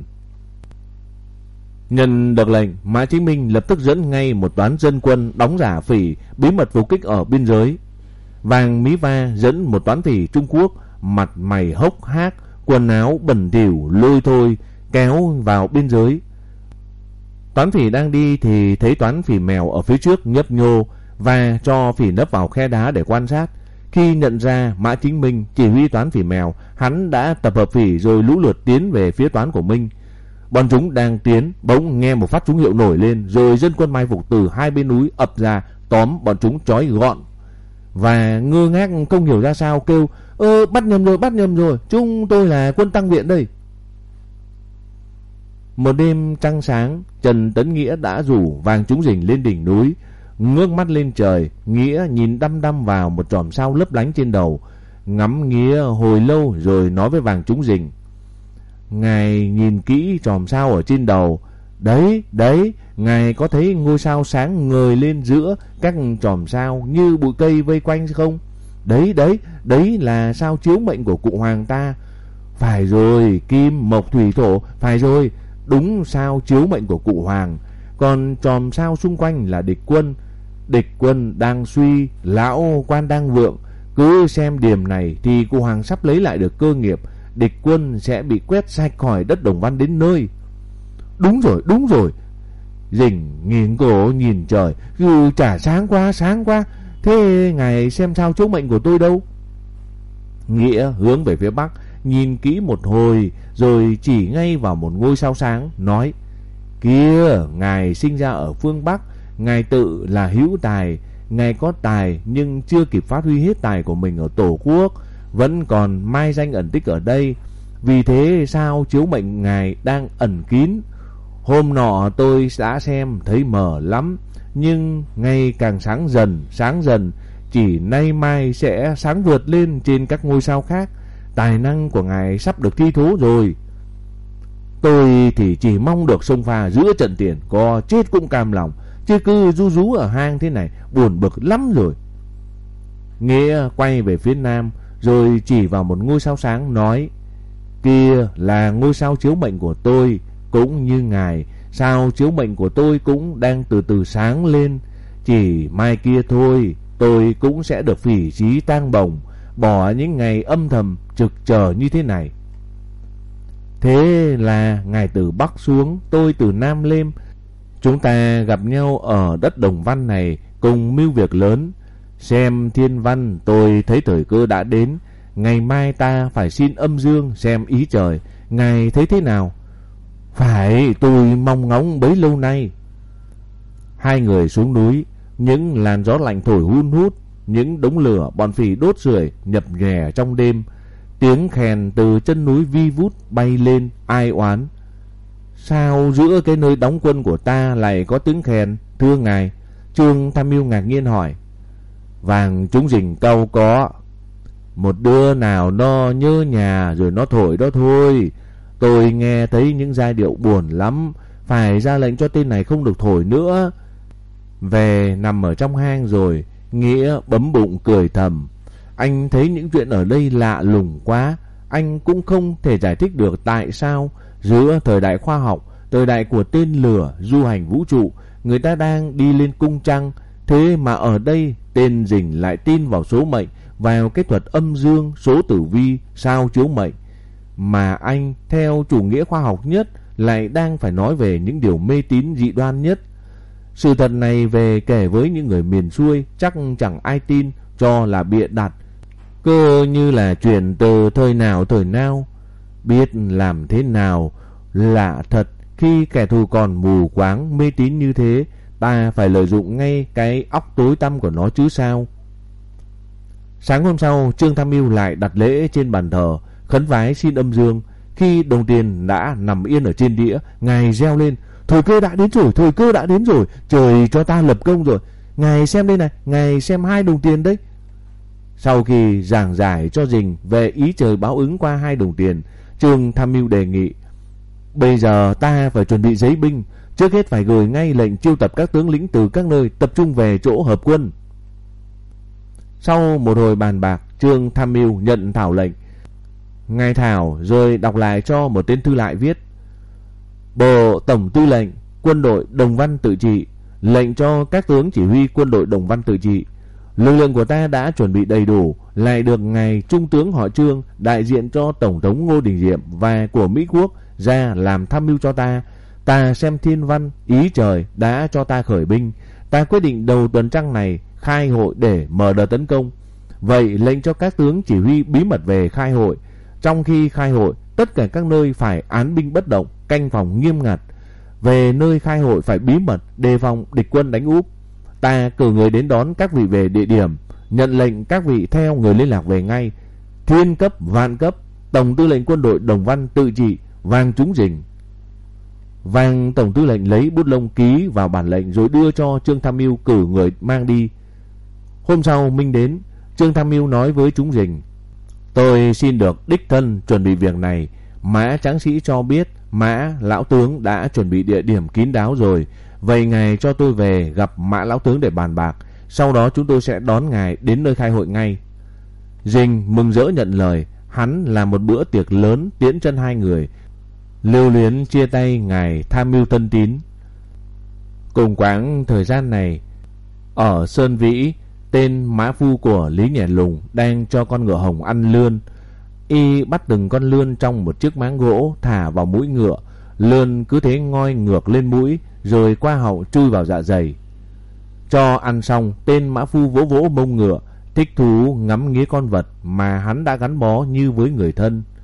Nhận được lệnh, Mã Chính Minh lập tức dẫn ngay một toán dân quân đóng giả Phỉ bí mật phục kích ở biên giới. Vàng Mí Va dẫn một toán Phỉ Trung Quốc mặt mày hốc hác, quần áo bẩn thỉu lôi thôi kéo vào biên giới. Toán Phỉ đang đi thì thấy toán Phỉ Mèo ở phía trước nhấp nhô và cho Phỉ nấp vào khe đá để quan sát. Khi nhận ra Mã Chính Minh chỉ huy toán Phỉ Mèo, hắn đã tập hợp Phỉ rồi lũ lượt tiến về phía toán của Minh. Bọn chúng đang tiến, bỗng nghe một phát trúng hiệu nổi lên, rồi dân quân mai phục từ hai bên núi ập ra, tóm bọn chúng trói gọn. Và ngơ ngác không hiểu ra sao kêu, ơ bắt nhầm rồi, bắt nhầm rồi, chúng tôi là quân tăng viện đây. Một đêm trăng sáng, Trần Tấn Nghĩa đã rủ Vàng Trúng Rình lên đỉnh núi. Ngước mắt lên trời, Nghĩa nhìn đăm đăm vào một chòm sao lấp lánh trên đầu. Ngắm Nghĩa hồi lâu rồi nói với Vàng Trúng Rình, ngài nhìn kỹ chòm sao ở trên đầu. Đấy, đấy, ngài có thấy ngôi sao sáng ngời lên giữa các chòm sao như bụi cây vây quanh không? Đấy, đấy, đấy là sao chiếu mệnh của cụ Hoàng ta. Phải rồi, Kim, Mộc, Thủy, Thổ, phải rồi, đúng sao chiếu mệnh của cụ Hoàng. Còn chòm sao xung quanh là địch quân. Địch quân đang suy, lão quan đang vượng. Cứ xem điểm này thì cụ Hoàng sắp lấy lại được cơ nghiệp. Địch quân sẽ bị quét sạch khỏi đất Đồng Văn đến nơi. Đúng rồi, đúng rồi. Rình nghiêng cổ nhìn trời, ừ, chả sáng quá, sáng quá. Thế ngài xem sao chiếu mệnh của tôi đâu? Nghĩa hướng về phía bắc, nhìn kỹ một hồi rồi chỉ ngay vào một ngôi sao sáng, nói: Kia, ngài sinh ra ở phương Bắc, ngài tự là hữu tài, ngài có tài nhưng chưa kịp phát huy hết tài của mình ở Tổ quốc, vẫn còn mai danh ẩn tích ở đây. Vì thế sao chiếu mệnh ngài đang ẩn kín. Hôm nọ tôi đã xem thấy mờ lắm, nhưng ngày càng sáng dần, sáng dần, chỉ nay mai sẽ sáng vượt lên trên các ngôi sao khác. Tài năng của ngài sắp được thi thố rồi. Tôi thì chỉ mong được xông pha giữa trận tiền, có chết cũng cam lòng, chứ cứ ru rú ở hang thế này buồn bực lắm rồi. Nghĩa quay về phía nam rồi chỉ vào một ngôi sao sáng, nói: Kia là ngôi sao chiếu mệnh của tôi, cũng như ngài, sao chiếu mệnh của tôi cũng đang từ từ sáng lên. Chỉ mai kia thôi, tôi cũng sẽ được phỉ trí tang bồng, bỏ những ngày âm thầm trực chờ như thế này. Thế là ngài từ Bắc xuống, tôi từ Nam lên, chúng ta gặp nhau ở đất Đồng Văn này, cùng mưu việc lớn. Xem thiên văn, tôi thấy thời cơ đã đến. Ngày mai ta phải xin âm dương xem ý trời, ngài thấy thế nào? Phải, tôi mong ngóng bấy lâu nay. Hai người xuống núi, những làn gió lạnh thổi hun hút, những đống lửa bọn phỉ đốt sưởi nhập nhòe trong đêm. Tiếng khèn từ chân núi vi vút bay lên, ai oán: Sao giữa cái nơi đóng quân của ta lại có tiếng khèn, thưa ngài? Trương Tham Mưu ngạc nhiên hỏi. Vàng chúng rình cau có. Một đứa nào nó nhớ nhà rồi nó thổi đó thôi. Tôi nghe thấy những giai điệu buồn lắm, phải ra lệnh cho tên này không được thổi nữa. Về nằm ở trong hang rồi, Nghĩa bấm bụng cười thầm. Anh thấy những chuyện ở đây lạ lùng quá. Anh cũng không thể giải thích được tại sao giữa thời đại khoa học, thời đại của tên lửa du hành vũ trụ, người ta đang đi lên cung trăng, thế mà ở đây tên rình lại tin vào số mệnh, vào cái thuật âm dương, số tử vi, sao chiếu mệnh. Mà anh theo chủ nghĩa khoa học nhất lại đang phải nói về những điều mê tín dị đoan nhất. Sự thật này về kể với những người miền xuôi chắc chẳng ai tin, cho là bịa đặt, cơ như là chuyện từ thời nào thời nào. Biết làm thế nào, lạ thật, khi kẻ thù còn mù quáng mê tín như thế, ta phải lợi dụng ngay cái óc tối tăm của nó chứ sao. Sáng hôm sau, Trương Tham Mưu lại đặt lễ trên bàn thờ, khấn vái xin âm dương. Khi đồng tiền đã nằm yên ở trên đĩa, ngài reo lên: Thời cơ đã đến rồi, thời cơ đã đến rồi, trời cho ta lập công rồi. Ngài xem đây này, ngài xem hai đồng tiền đấy. Sau khi giảng giải cho rình về ý trời báo ứng qua hai đồng tiền, Trương Tham Mưu đề nghị: Bây giờ ta phải chuẩn bị giấy binh, trước hết phải gửi ngay lệnh chiêu tập các tướng lĩnh từ các nơi tập trung về chỗ hợp quân. Sau một hồi bàn bạc, Trương Tham Mưu nhận thảo lệnh. Ngài thảo rồi đọc lại cho một tên thư lại viết: Bộ Tổng Tư lệnh Quân đội Đồng Văn tự trị lệnh cho các tướng chỉ huy quân đội Đồng Văn tự trị: Lực lượng của ta đã chuẩn bị đầy đủ, lại được ngài Trung tướng họ Trương đại diện cho Tổng thống Ngô Đình Diệm và của Mỹ Quốc ra làm tham mưu cho ta. Ta xem thiên văn, ý trời đã cho ta khởi binh. Ta quyết định đầu tuần trăng này khai hội để mở đợt tấn công. Vậy lệnh cho các tướng chỉ huy bí mật về khai hội. Trong khi khai hội, tất cả các nơi phải án binh bất động, canh phòng nghiêm ngặt. Về nơi khai hội phải bí mật, đề phòng địch quân đánh úp. Ta cử người đến đón các vị về địa điểm, nhận lệnh các vị theo người liên lạc về ngay. Thiên cấp, vạn cấp, Tổng Tư lệnh Quân đội Đồng Văn tự trị, Vàng Trúng Rình. Vàng Tổng Tư lệnh lấy bút lông ký vào bản lệnh rồi đưa cho Trương Tham Mưu cử người mang đi. Hôm sau Minh đến, Trương Tham Mưu nói với Trúng Rình: Tôi xin được đích thân chuẩn bị việc này. Mã Tráng Sĩ cho biết Mã lão tướng đã chuẩn bị địa điểm kín đáo rồi. Vậy ngài cho tôi về gặp Mã lão tướng để bàn bạc. Sau đó chúng tôi sẽ đón ngài đến nơi khai hội ngay. Rình mừng rỡ nhận lời. Hắn làm một bữa tiệc lớn tiễn chân hai người, lưu luyến chia tay ngài Tham Mưu thân tín. Cùng quãng thời gian này, ở Sơn Vĩ, tên mã phu của Lý Nhẻ Lùng đang cho con ngựa hồng ăn lươn. Y bắt từng con lươn trong một chiếc máng gỗ thả vào mũi ngựa. Lươn cứ thế ngoi ngược lên mũi rồi qua họng chui vào dạ dày. Cho ăn xong, tên mã phu vỗ vỗ mông ngựa, thích thú ngắm nghía con vật mà hắn đã gắn bó như với người thân.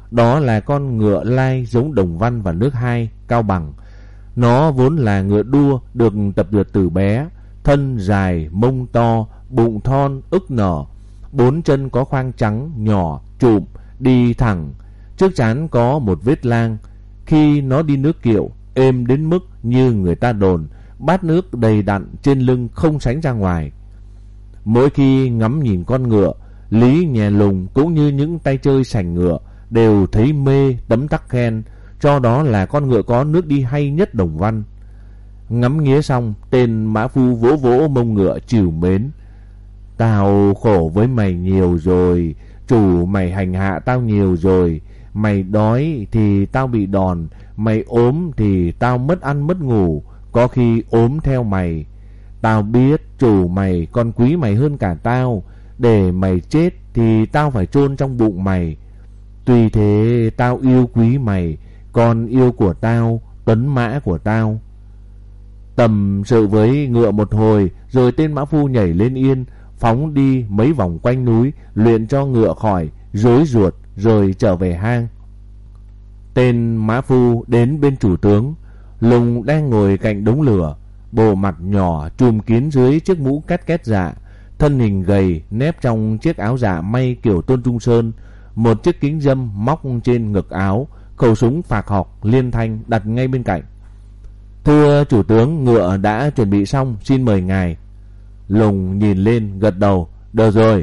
Đó là con ngựa lai giống Đồng Văn và nước Hai, Cao Bằng. Nó vốn là ngựa đua được tập dượt từ bé, thân dài, mông to, bụng thon, ức nở, bốn chân có khoang trắng, nhỏ, trụm, đi thẳng. Trước trán có một vết lang. Khi nó đi nước kiệu, êm đến mức như người ta đồn, bát nước đầy đặn trên lưng không sánh ra ngoài. Mỗi khi ngắm nhìn con ngựa, Lý Nhè Lùng cũng như những tay chơi sành ngựa đều thấy mê, tấm tắc khen, cho đó là con ngựa có nước đi hay nhất Đồng Văn. Ngắm nghía xong, tên mã phu vỗ vỗ mông ngựa trìu mến. Tao khổ với mày nhiều rồi, chủ mày hành hạ tao nhiều rồi. Mày đói thì tao bị đòn, mày ốm thì tao mất ăn mất ngủ, có khi ốm theo mày. Tao biết chủ mày còn quý mày hơn cả tao, để mày chết thì tao phải chôn trong bụng mày. Tuy thế tao yêu quý mày, con yêu của tao, tuấn mã của tao. Tầm sự với ngựa một hồi, rồi tên mã phu nhảy lên yên, phóng đi mấy vòng quanh núi, luyện cho ngựa khỏi, rối ruột, rồi trở về hang. Tên mã phu đến bên chủ tướng. Lùng đang ngồi cạnh đống lửa, bộ mặt nhỏ trùm kín dưới chiếc mũ cắt két dạ, thân hình gầy nép trong chiếc áo dạ may kiểu Tôn Trung Sơn, một chiếc kính râm móc trên ngực áo, khẩu súng phạc học liên thanh đặt ngay bên cạnh. Thưa chủ tướng, ngựa đã chuẩn bị xong, xin mời ngài. Lùng nhìn lên gật đầu, được rồi.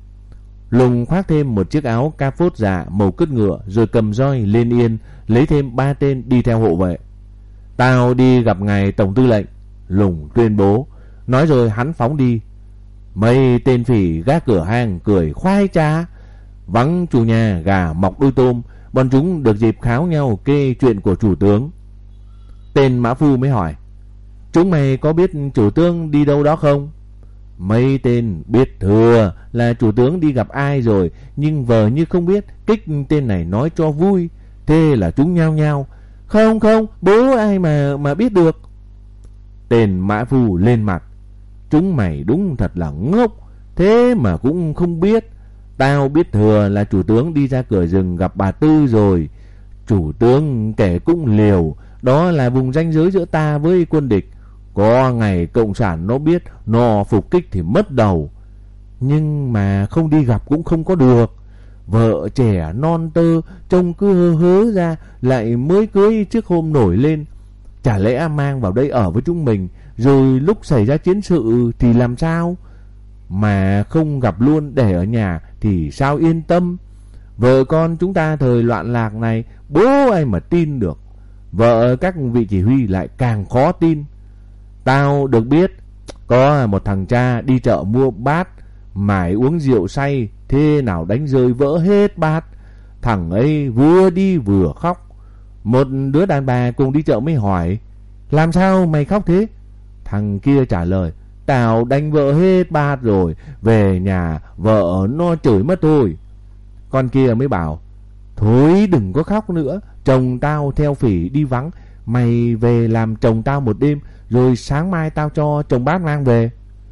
Lùng khoác thêm một chiếc áo ca phốt dạ màu cứt ngựa, rồi cầm roi lên yên, lấy thêm ba tên đi theo hộ vệ. Tao đi gặp ngài tổng tư lệnh, Lùng tuyên bố. Nói rồi hắn phóng đi. Mấy tên phỉ gác cửa hang cười khoái trá. Vắng chủ nhà gà mọc đuôi tôm, bọn chúng được dịp kháo nhau kê chuyện của chủ tướng. Tên mã phu mới hỏi, chúng mày có biết chủ tướng đi đâu đó không? Mấy tên biết thừa là chủ tướng đi gặp ai rồi, nhưng vờ như không biết, kích tên này nói cho vui. Thế là chúng nhao nhao, không không, bố ai mà mà biết được. Tên mã phu lên mặt, chúng mày đúng thật là ngốc, thế mà cũng không biết. Tao biết thừa là chủ tướng đi ra cửa rừng gặp bà Tư rồi. Chủ tướng kể cũng liều, đó là vùng ranh giới giữa ta với quân địch. Có ngày cộng sản nó biết, nó phục kích thì mất đầu. Nhưng mà không đi gặp cũng không có được. Vợ trẻ non tơ trông cứ hớ hớ ra, lại mới cưới trước hôm nổi lên. Chả lẽ mang vào đây ở với chúng mình, rồi lúc xảy ra chiến sự thì làm sao? Mà không gặp luôn để ở nhà thì sao yên tâm? Vợ con chúng ta thời loạn lạc này, bố ai mà tin được. Vợ các vị chỉ huy lại càng khó tin. Tao được biết có một thằng cha đi chợ mua bát, mải uống rượu say, thế nào đánh rơi vỡ hết bát. Thằng ấy vừa đi vừa khóc. Một đứa đàn bà cùng đi chợ mới hỏi, làm sao mày khóc thế? Thằng kia trả lời, tao đánh vỡ hết bát rồi, về nhà vợ nó chửi mất thôi. Con kia mới bảo, thôi đừng có khóc nữa, chồng tao theo phỉ đi vắng, mày về làm chồng tao một đêm, rồi sáng mai tao cho chồng bát mang về.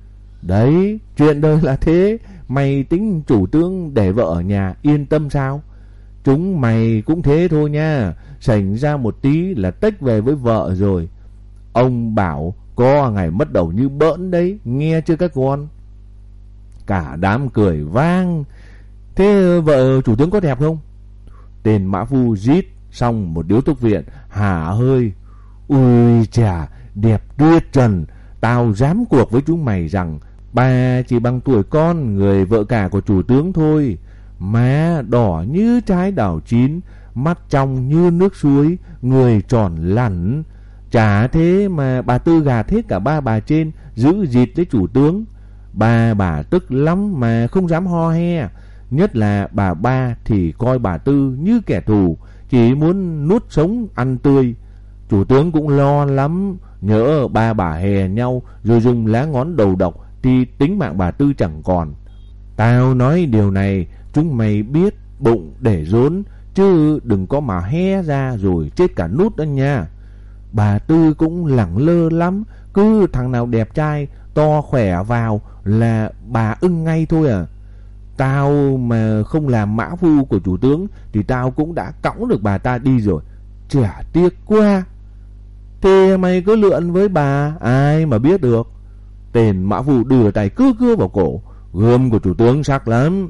Đấy, chuyện đời là thế, mày tính chủ tướng để vợ ở nhà yên tâm sao? Chúng mày cũng thế thôi nha, sảnh ra một tí là tách về với vợ rồi. Ông bảo có ngày mất đầu như bỡn đấy, nghe chưa các con? Cả đám cười vang. Thế vợ chủ tướng có đẹp không? Tên mã phu rít xong một điếu thuốc viện, hả hơi. Ui chà, đẹp tuyệt trần. Tao dám cuộc với chúng mày rằng bà chỉ bằng tuổi con người vợ cả của chủ tướng thôi. Má đỏ như trái đào chín, mắt trong như nước suối, người tròn lẳn. Chả thế mà bà Tư gạt hết cả ba bà trên, giữ dịt lấy chủ tướng. Ba bà tức lắm mà không dám ho he. Nhất là bà ba thì coi bà Tư như kẻ thù, chỉ muốn nuốt sống ăn tươi. Chủ tướng cũng lo lắm, nhỡ ba bà hè nhau rồi dùng lá ngón đầu độc thì tính mạng bà Tư chẳng còn. Tao nói điều này chúng mày biết bụng để rốn, chứ đừng có mà hé ra rồi chết cả nút đó nha. Bà Tư cũng lẳng lơ lắm, cứ thằng nào đẹp trai to khỏe vào là bà ưng ngay thôi à. Tao mà không làm mã phu của chủ tướng thì tao cũng đã cõng được bà ta đi rồi. Chả tiếc quá. Thế mày cứ lượn với bà, ai mà biết được. Tên mã phu đưa tay cưa cưa vào cổ. Gươm của chủ tướng sắc lắm.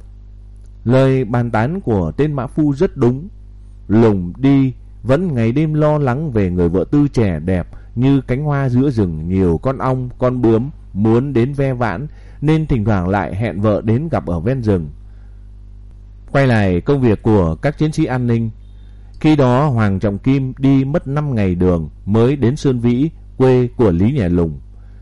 Lời bàn tán của tên mã phu rất đúng. Lùng đi vẫn ngày đêm lo lắng về người vợ tư trẻ đẹp như cánh hoa giữa rừng, nhiều con ong, con bướm muốn đến ve vãn, nên thỉnh thoảng lại hẹn vợ đến gặp ở ven rừng. Quay lại công việc của các chiến sĩ an ninh. Khi đó Hoàng Trọng Kim đi mất năm ngày đường mới đến Sơn Vĩ, quê của Lý Nhè Lùng.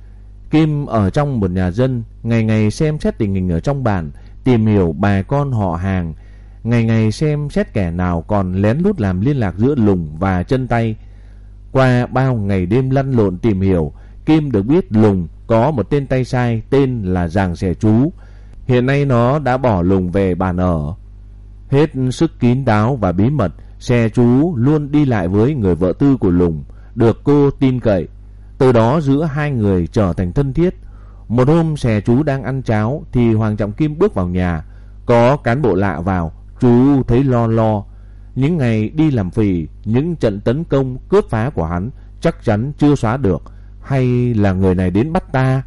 Kim ở trong một nhà dân, ngày ngày xem xét tình hình ở trong bản, tìm hiểu bà con họ hàng, ngày ngày xem xét kẻ nào còn lén lút làm liên lạc giữa Lùng và Chân Tay. Qua bao ngày đêm lăn lộn tìm hiểu, Kim được biết Lùng có một tên tay sai tên là Giàng Xẻ Chú. Hiện nay nó đã bỏ Lùng về bản ở. Hết sức kín đáo và bí mật, Xẻ Chú luôn đi lại với người vợ tư của Lùng, được cô tin cậy. Từ đó giữa hai người trở thành thân thiết. Một hôm Xẻ Chú đang ăn cháo thì Hoàng Trọng Kim bước vào nhà. Có cán bộ lạ vào, chú thấy lo lo. Những ngày đi làm phỉ, những trận tấn công cướp phá của hắn chắc chắn chưa xóa được. Hay là người này đến bắt ta?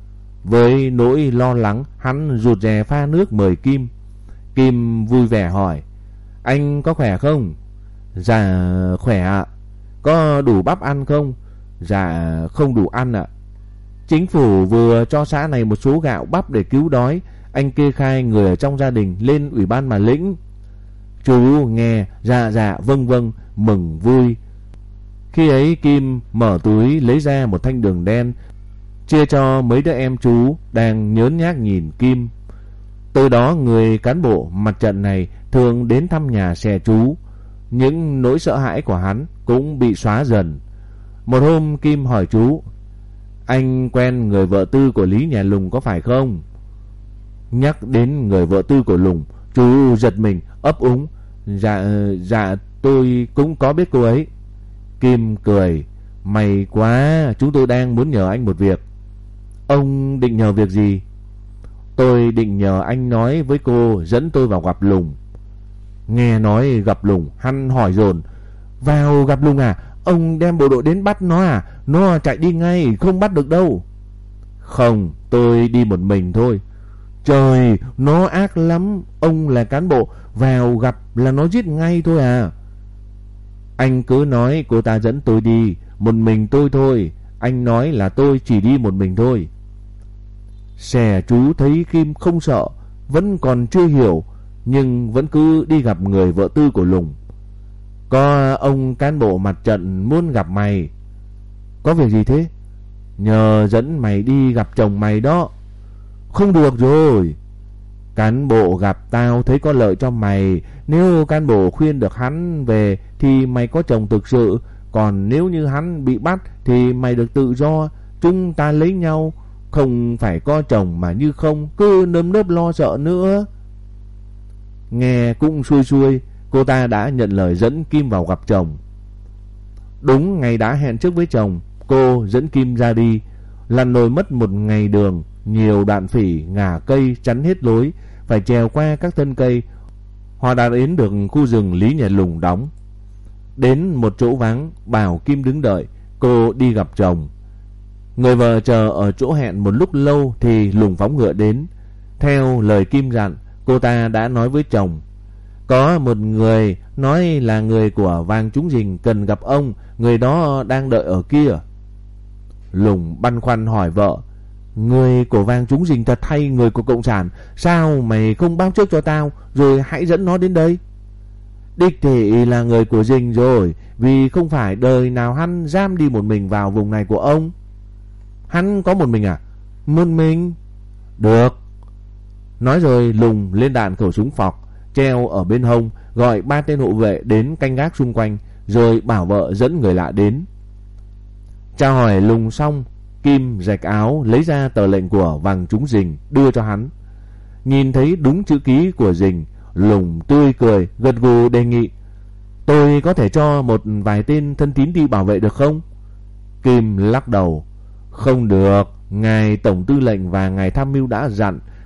Với nỗi lo lắng, hắn rụt rè pha nước mời Kim. Kim vui vẻ hỏi: Anh có khỏe không? Dạ khỏe ạ. Có đủ bắp ăn không? Dạ không đủ ăn ạ. Chính phủ vừa cho xã này một số gạo bắp để cứu đói. Anh kê khai người ở trong gia đình lên ủy ban mà lĩnh. Chú nghe dạ dạ vâng vâng, mừng vui. Khi ấy Kim mở túi lấy ra một thanh đường đen, chia cho mấy đứa em chú đang nhớn nhác nhìn Kim. Từ đó người cán bộ mặt trận này thường đến thăm nhà Xẻ Chú. Những nỗi sợ hãi của hắn cũng bị xóa dần. Một hôm Kim hỏi chú: Anh quen người vợ tư của Lý Nhè Lùng có phải không? Nhắc đến người vợ tư của Lùng, chú giật mình ấp úng: Dạ dạ tôi cũng có biết cô ấy. Kim cười: May quá, chúng tôi đang muốn nhờ anh một việc. Ông định nhờ việc gì? Tôi định nhờ anh nói với cô dẫn tôi vào gặp Lùng. Nghe nói gặp Lùng, hắn hỏi dồn: Vào gặp Lùng à? Ông đem bộ đội đến bắt nó à? Nó chạy đi ngay, không bắt được đâu. Không, tôi đi một mình thôi. Trời, nó ác lắm. Ông là cán bộ, vào gặp là nó giết ngay thôi à. Anh cứ nói cô ta dẫn tôi đi, một mình tôi thôi. Anh nói là tôi chỉ đi một mình thôi. Xẻ Chú thấy Kim không sợ, vẫn còn chưa hiểu, nhưng vẫn cứ đi gặp người vợ tư của Lùng. Có ông cán bộ mặt trận muốn gặp mày. Có việc gì thế? Nhờ dẫn mày đi gặp chồng mày đó. Không được rồi. Cán bộ gặp tao thấy có lợi cho mày. Nếu cán bộ khuyên được hắn về thì mày có chồng thực sự. Còn nếu như hắn bị bắt thì mày được tự do. Chúng ta lấy nhau, không phải có chồng mà như không, cứ nơm nớp lo sợ nữa. Nghe cũng xuôi xuôi, cô ta đã nhận lời dẫn Kim vào gặp chồng. Đúng ngày đã hẹn trước với chồng, cô dẫn Kim ra đi. Lặn lội mất một ngày đường, nhiều đạn phỉ ngả cây chắn hết lối, phải trèo qua các thân cây. Họ đã đến được khu rừng Lý Nhè Lùng đóng. Đến một chỗ vắng, bảo Kim đứng đợi, cô đi gặp chồng. Người vợ chờ ở chỗ hẹn một lúc lâu thì Lùng phóng ngựa đến. Theo lời Kim dặn, cô ta đã nói với chồng: Có một người nói là người của Vàng Trúng Rình cần gặp ông, người đó đang đợi ở kia. Lùng băn khoăn hỏi vợ: Người của Vàng Trúng Rình thật hay người của Cộng sản? Sao mày không báo trước cho tao rồi hãy dẫn nó đến đây? Đích thị là người của Rình rồi, vì không phải đời nào hắn dám đi một mình vào vùng này của ông. Hắn có một mình à? Một mình? Được. Nói rồi Lùng lên đạn khẩu súng phọc treo ở bên hông, gọi ba tên hộ vệ đến canh gác xung quanh, rồi bảo vợ dẫn người lạ đến. Chào hỏi Lùng xong, Kim rạch áo lấy ra tờ lệnh của Vàng Trúng Rình đưa cho hắn. Nhìn thấy đúng chữ ký của Rình, Lùng tươi cười gật gù đề nghị: Tôi có thể cho một vài tên thân tín đi bảo vệ được không? Kim lắc đầu: Không được, ngài tổng tư lệnh và ngài tham mưu đã dặn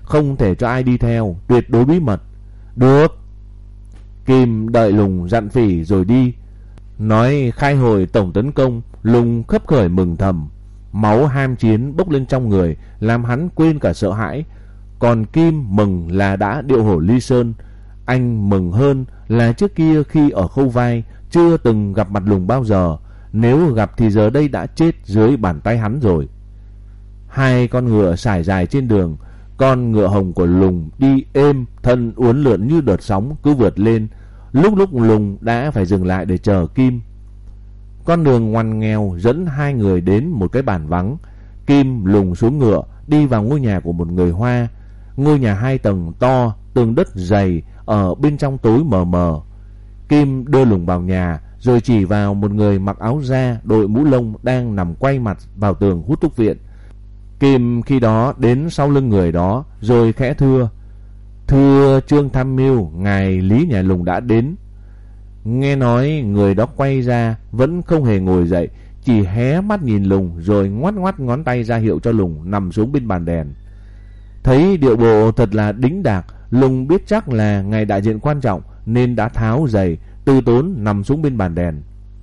không thể cho ai đi theo, tuyệt đối bí mật. Được. Kim đợi Lùng dặn Phỉ rồi đi. Nói khai hồi tổng tấn công, Lùng khấp khởi mừng thầm. Máu ham chiến bốc lên trong người, làm hắn quên cả sợ hãi. Còn Kim mừng là đã điệu hổ ly sơn. Anh mừng hơn là trước kia khi ở Khâu Vai chưa từng gặp mặt Lùng bao giờ. Nếu gặp thì giờ đây đã chết dưới bàn tay hắn rồi. Hai con ngựa sải dài trên đường. Con ngựa hồng của Lùng đi êm, thân uốn lượn như đợt sóng cứ vượt lên. Lúc lúc Lùng đã phải dừng lại để chờ Kim. Con đường ngoằn nghèo dẫn hai người đến một cái bản vắng. Kim Lùng xuống ngựa, đi vào ngôi nhà của một người Hoa. Ngôi nhà hai tầng to, tường đất dày, ở bên trong tối mờ mờ. Kim đưa Lùng vào nhà, rồi chỉ vào một người mặc áo da, đội mũ lông đang nằm quay mặt vào tường hút thuốc viện. Kim khi đó đến sau lưng người đó, rồi khẽ thưa: Thưa Trương Tham Mưu, ngài Lý nhà Lùng đã đến. Nghe nói người đó quay ra, vẫn không hề ngồi dậy, chỉ hé mắt nhìn Lùng, rồi ngoắt ngoắt ngón tay ra hiệu cho Lùng nằm xuống bên bàn đèn. Thấy điệu bộ thật là đĩnh đạc, Lùng biết chắc là ngày đại diện quan trọng, nên đã tháo giày, từ tốn nằm xuống bên bàn đèn.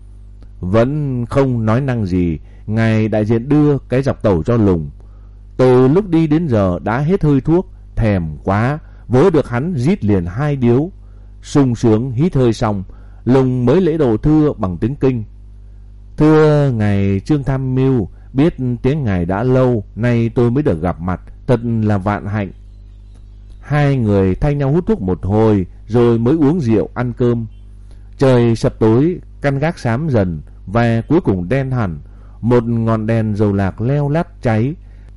Vẫn không nói năng gì, ngài đại diện đưa cái dọc tẩu cho Lùng. Từ lúc đi đến giờ đã hết hơi thuốc, thèm quá, vớ được hắn rít liền hai điếu. Sung sướng hít hơi xong, Lùng mới lễ độ thưa bằng tiếng Kinh: Thưa ngài Trương Tham Mưu, biết tiếng ngài đã lâu, nay tôi mới được gặp mặt, thật là vạn hạnh. Hai người thay nhau hút thuốc một hồi, rồi mới uống rượu ăn cơm. Trời sập tối, căn gác xám dần, và cuối cùng đen hẳn. Một ngọn đèn dầu lạc leo lắt cháy.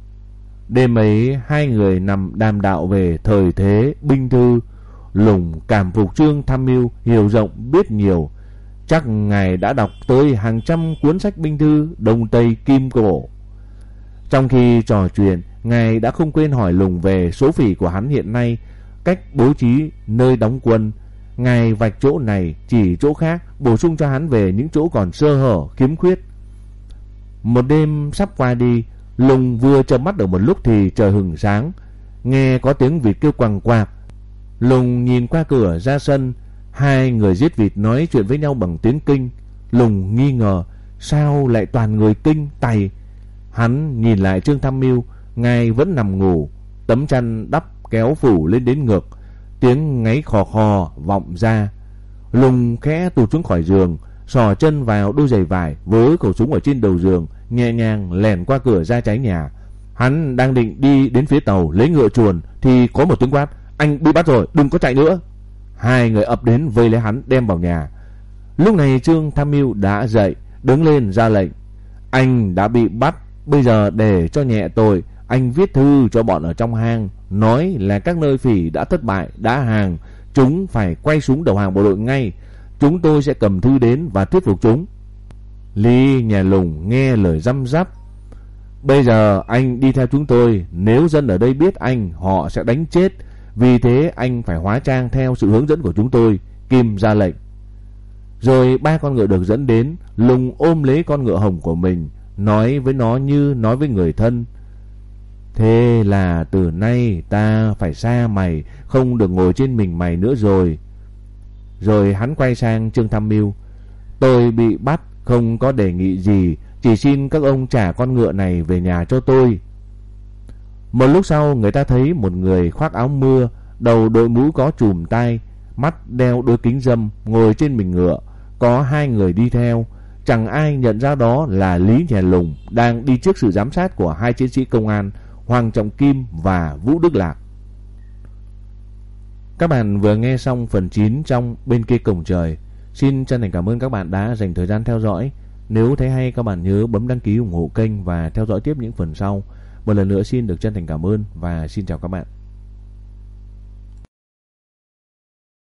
Đêm ấy hai người nằm đàm đạo về thời thế, binh thư. Lùng cảm phục Trương Tham Mưu hiểu rộng biết nhiều. Chắc ngài đã đọc tới hàng trăm cuốn sách binh thư Đông Tây Kim Cổ. Trong khi trò chuyện, ngài đã không quên hỏi Lùng về số phỉ của hắn hiện nay, cách bố trí nơi đóng quân. Ngài vạch chỗ này chỉ chỗ khác, bổ sung cho hắn về những chỗ còn sơ hở khiếm khuyết. Một đêm sắp qua đi, Lùng vừa chợp mắt được một lúc thì trời hừng sáng, nghe có tiếng vịt kêu quằng quạc. Lùng nhìn qua cửa ra sân, hai người giết vịt nói chuyện với nhau bằng tiếng Kinh. Lùng nghi ngờ, sao lại toàn người Kinh Tày? Hắn nhìn lại Trương Tham Mưu, ngài vẫn nằm ngủ, tấm chăn đắp kéo phủ lên đến ngực, tiếng ngáy khò khò vọng ra. Lùng khẽ tụt xuống khỏi giường, xò chân vào đôi giày vải, với khẩu súng ở trên đầu giường, nhẹ nhàng lèn qua cửa ra trái nhà. Hắn đang định đi đến phía tàu lấy ngựa chuồn thì có một tiếng quát: Anh bị bắt rồi, đừng có chạy nữa. Hai người ập đến vây lấy hắn đem vào nhà. Lúc này Trương Tham Mưu đã dậy, đứng lên ra lệnh: Anh đã bị bắt, bây giờ để cho nhẹ tội, anh viết thư cho bọn ở trong hang, nói là các nơi phỉ đã thất bại, đã hàng, chúng phải quay súng đầu hàng bộ đội ngay. Chúng tôi sẽ cầm thư đến và thuyết phục chúng. Lý nhà Lùng nghe lời răm rắp: Bây giờ anh đi theo chúng tôi, nếu dân ở đây biết anh, họ sẽ đánh chết. Vì thế anh phải hóa trang theo sự hướng dẫn của chúng tôi. Kim ra lệnh. Rồi ba con ngựa được dẫn đến. Lùng ôm lấy con ngựa hồng của mình, nói với nó như nói với người thân: Thế là từ nay ta phải xa mày, không được ngồi trên mình mày nữa rồi. Rồi hắn quay sang Trương Tham Mưu: Tôi bị bắt, không có đề nghị gì, chỉ xin các ông trả con ngựa này về nhà cho tôi. Một lúc sau, người ta thấy một người khoác áo mưa, đầu đội mũ có chùm tai, mắt đeo đôi kính râm, ngồi trên mình ngựa. Có hai người đi theo, chẳng ai nhận ra đó là Lý nhà Lùng, đang đi trước sự giám sát của hai chiến sĩ công an, Hoàng Trọng Kim và Vũ Đức Lạc. Các bạn vừa nghe xong phần chín trong Bên Kia Cổng Trời. Xin chân thành cảm ơn các bạn đã dành thời gian theo dõi. Nếu thấy hay, các bạn nhớ bấm đăng ký ủng hộ kênh và theo dõi tiếp những phần sau. Một lần nữa xin được chân thành cảm ơn và xin chào các bạn.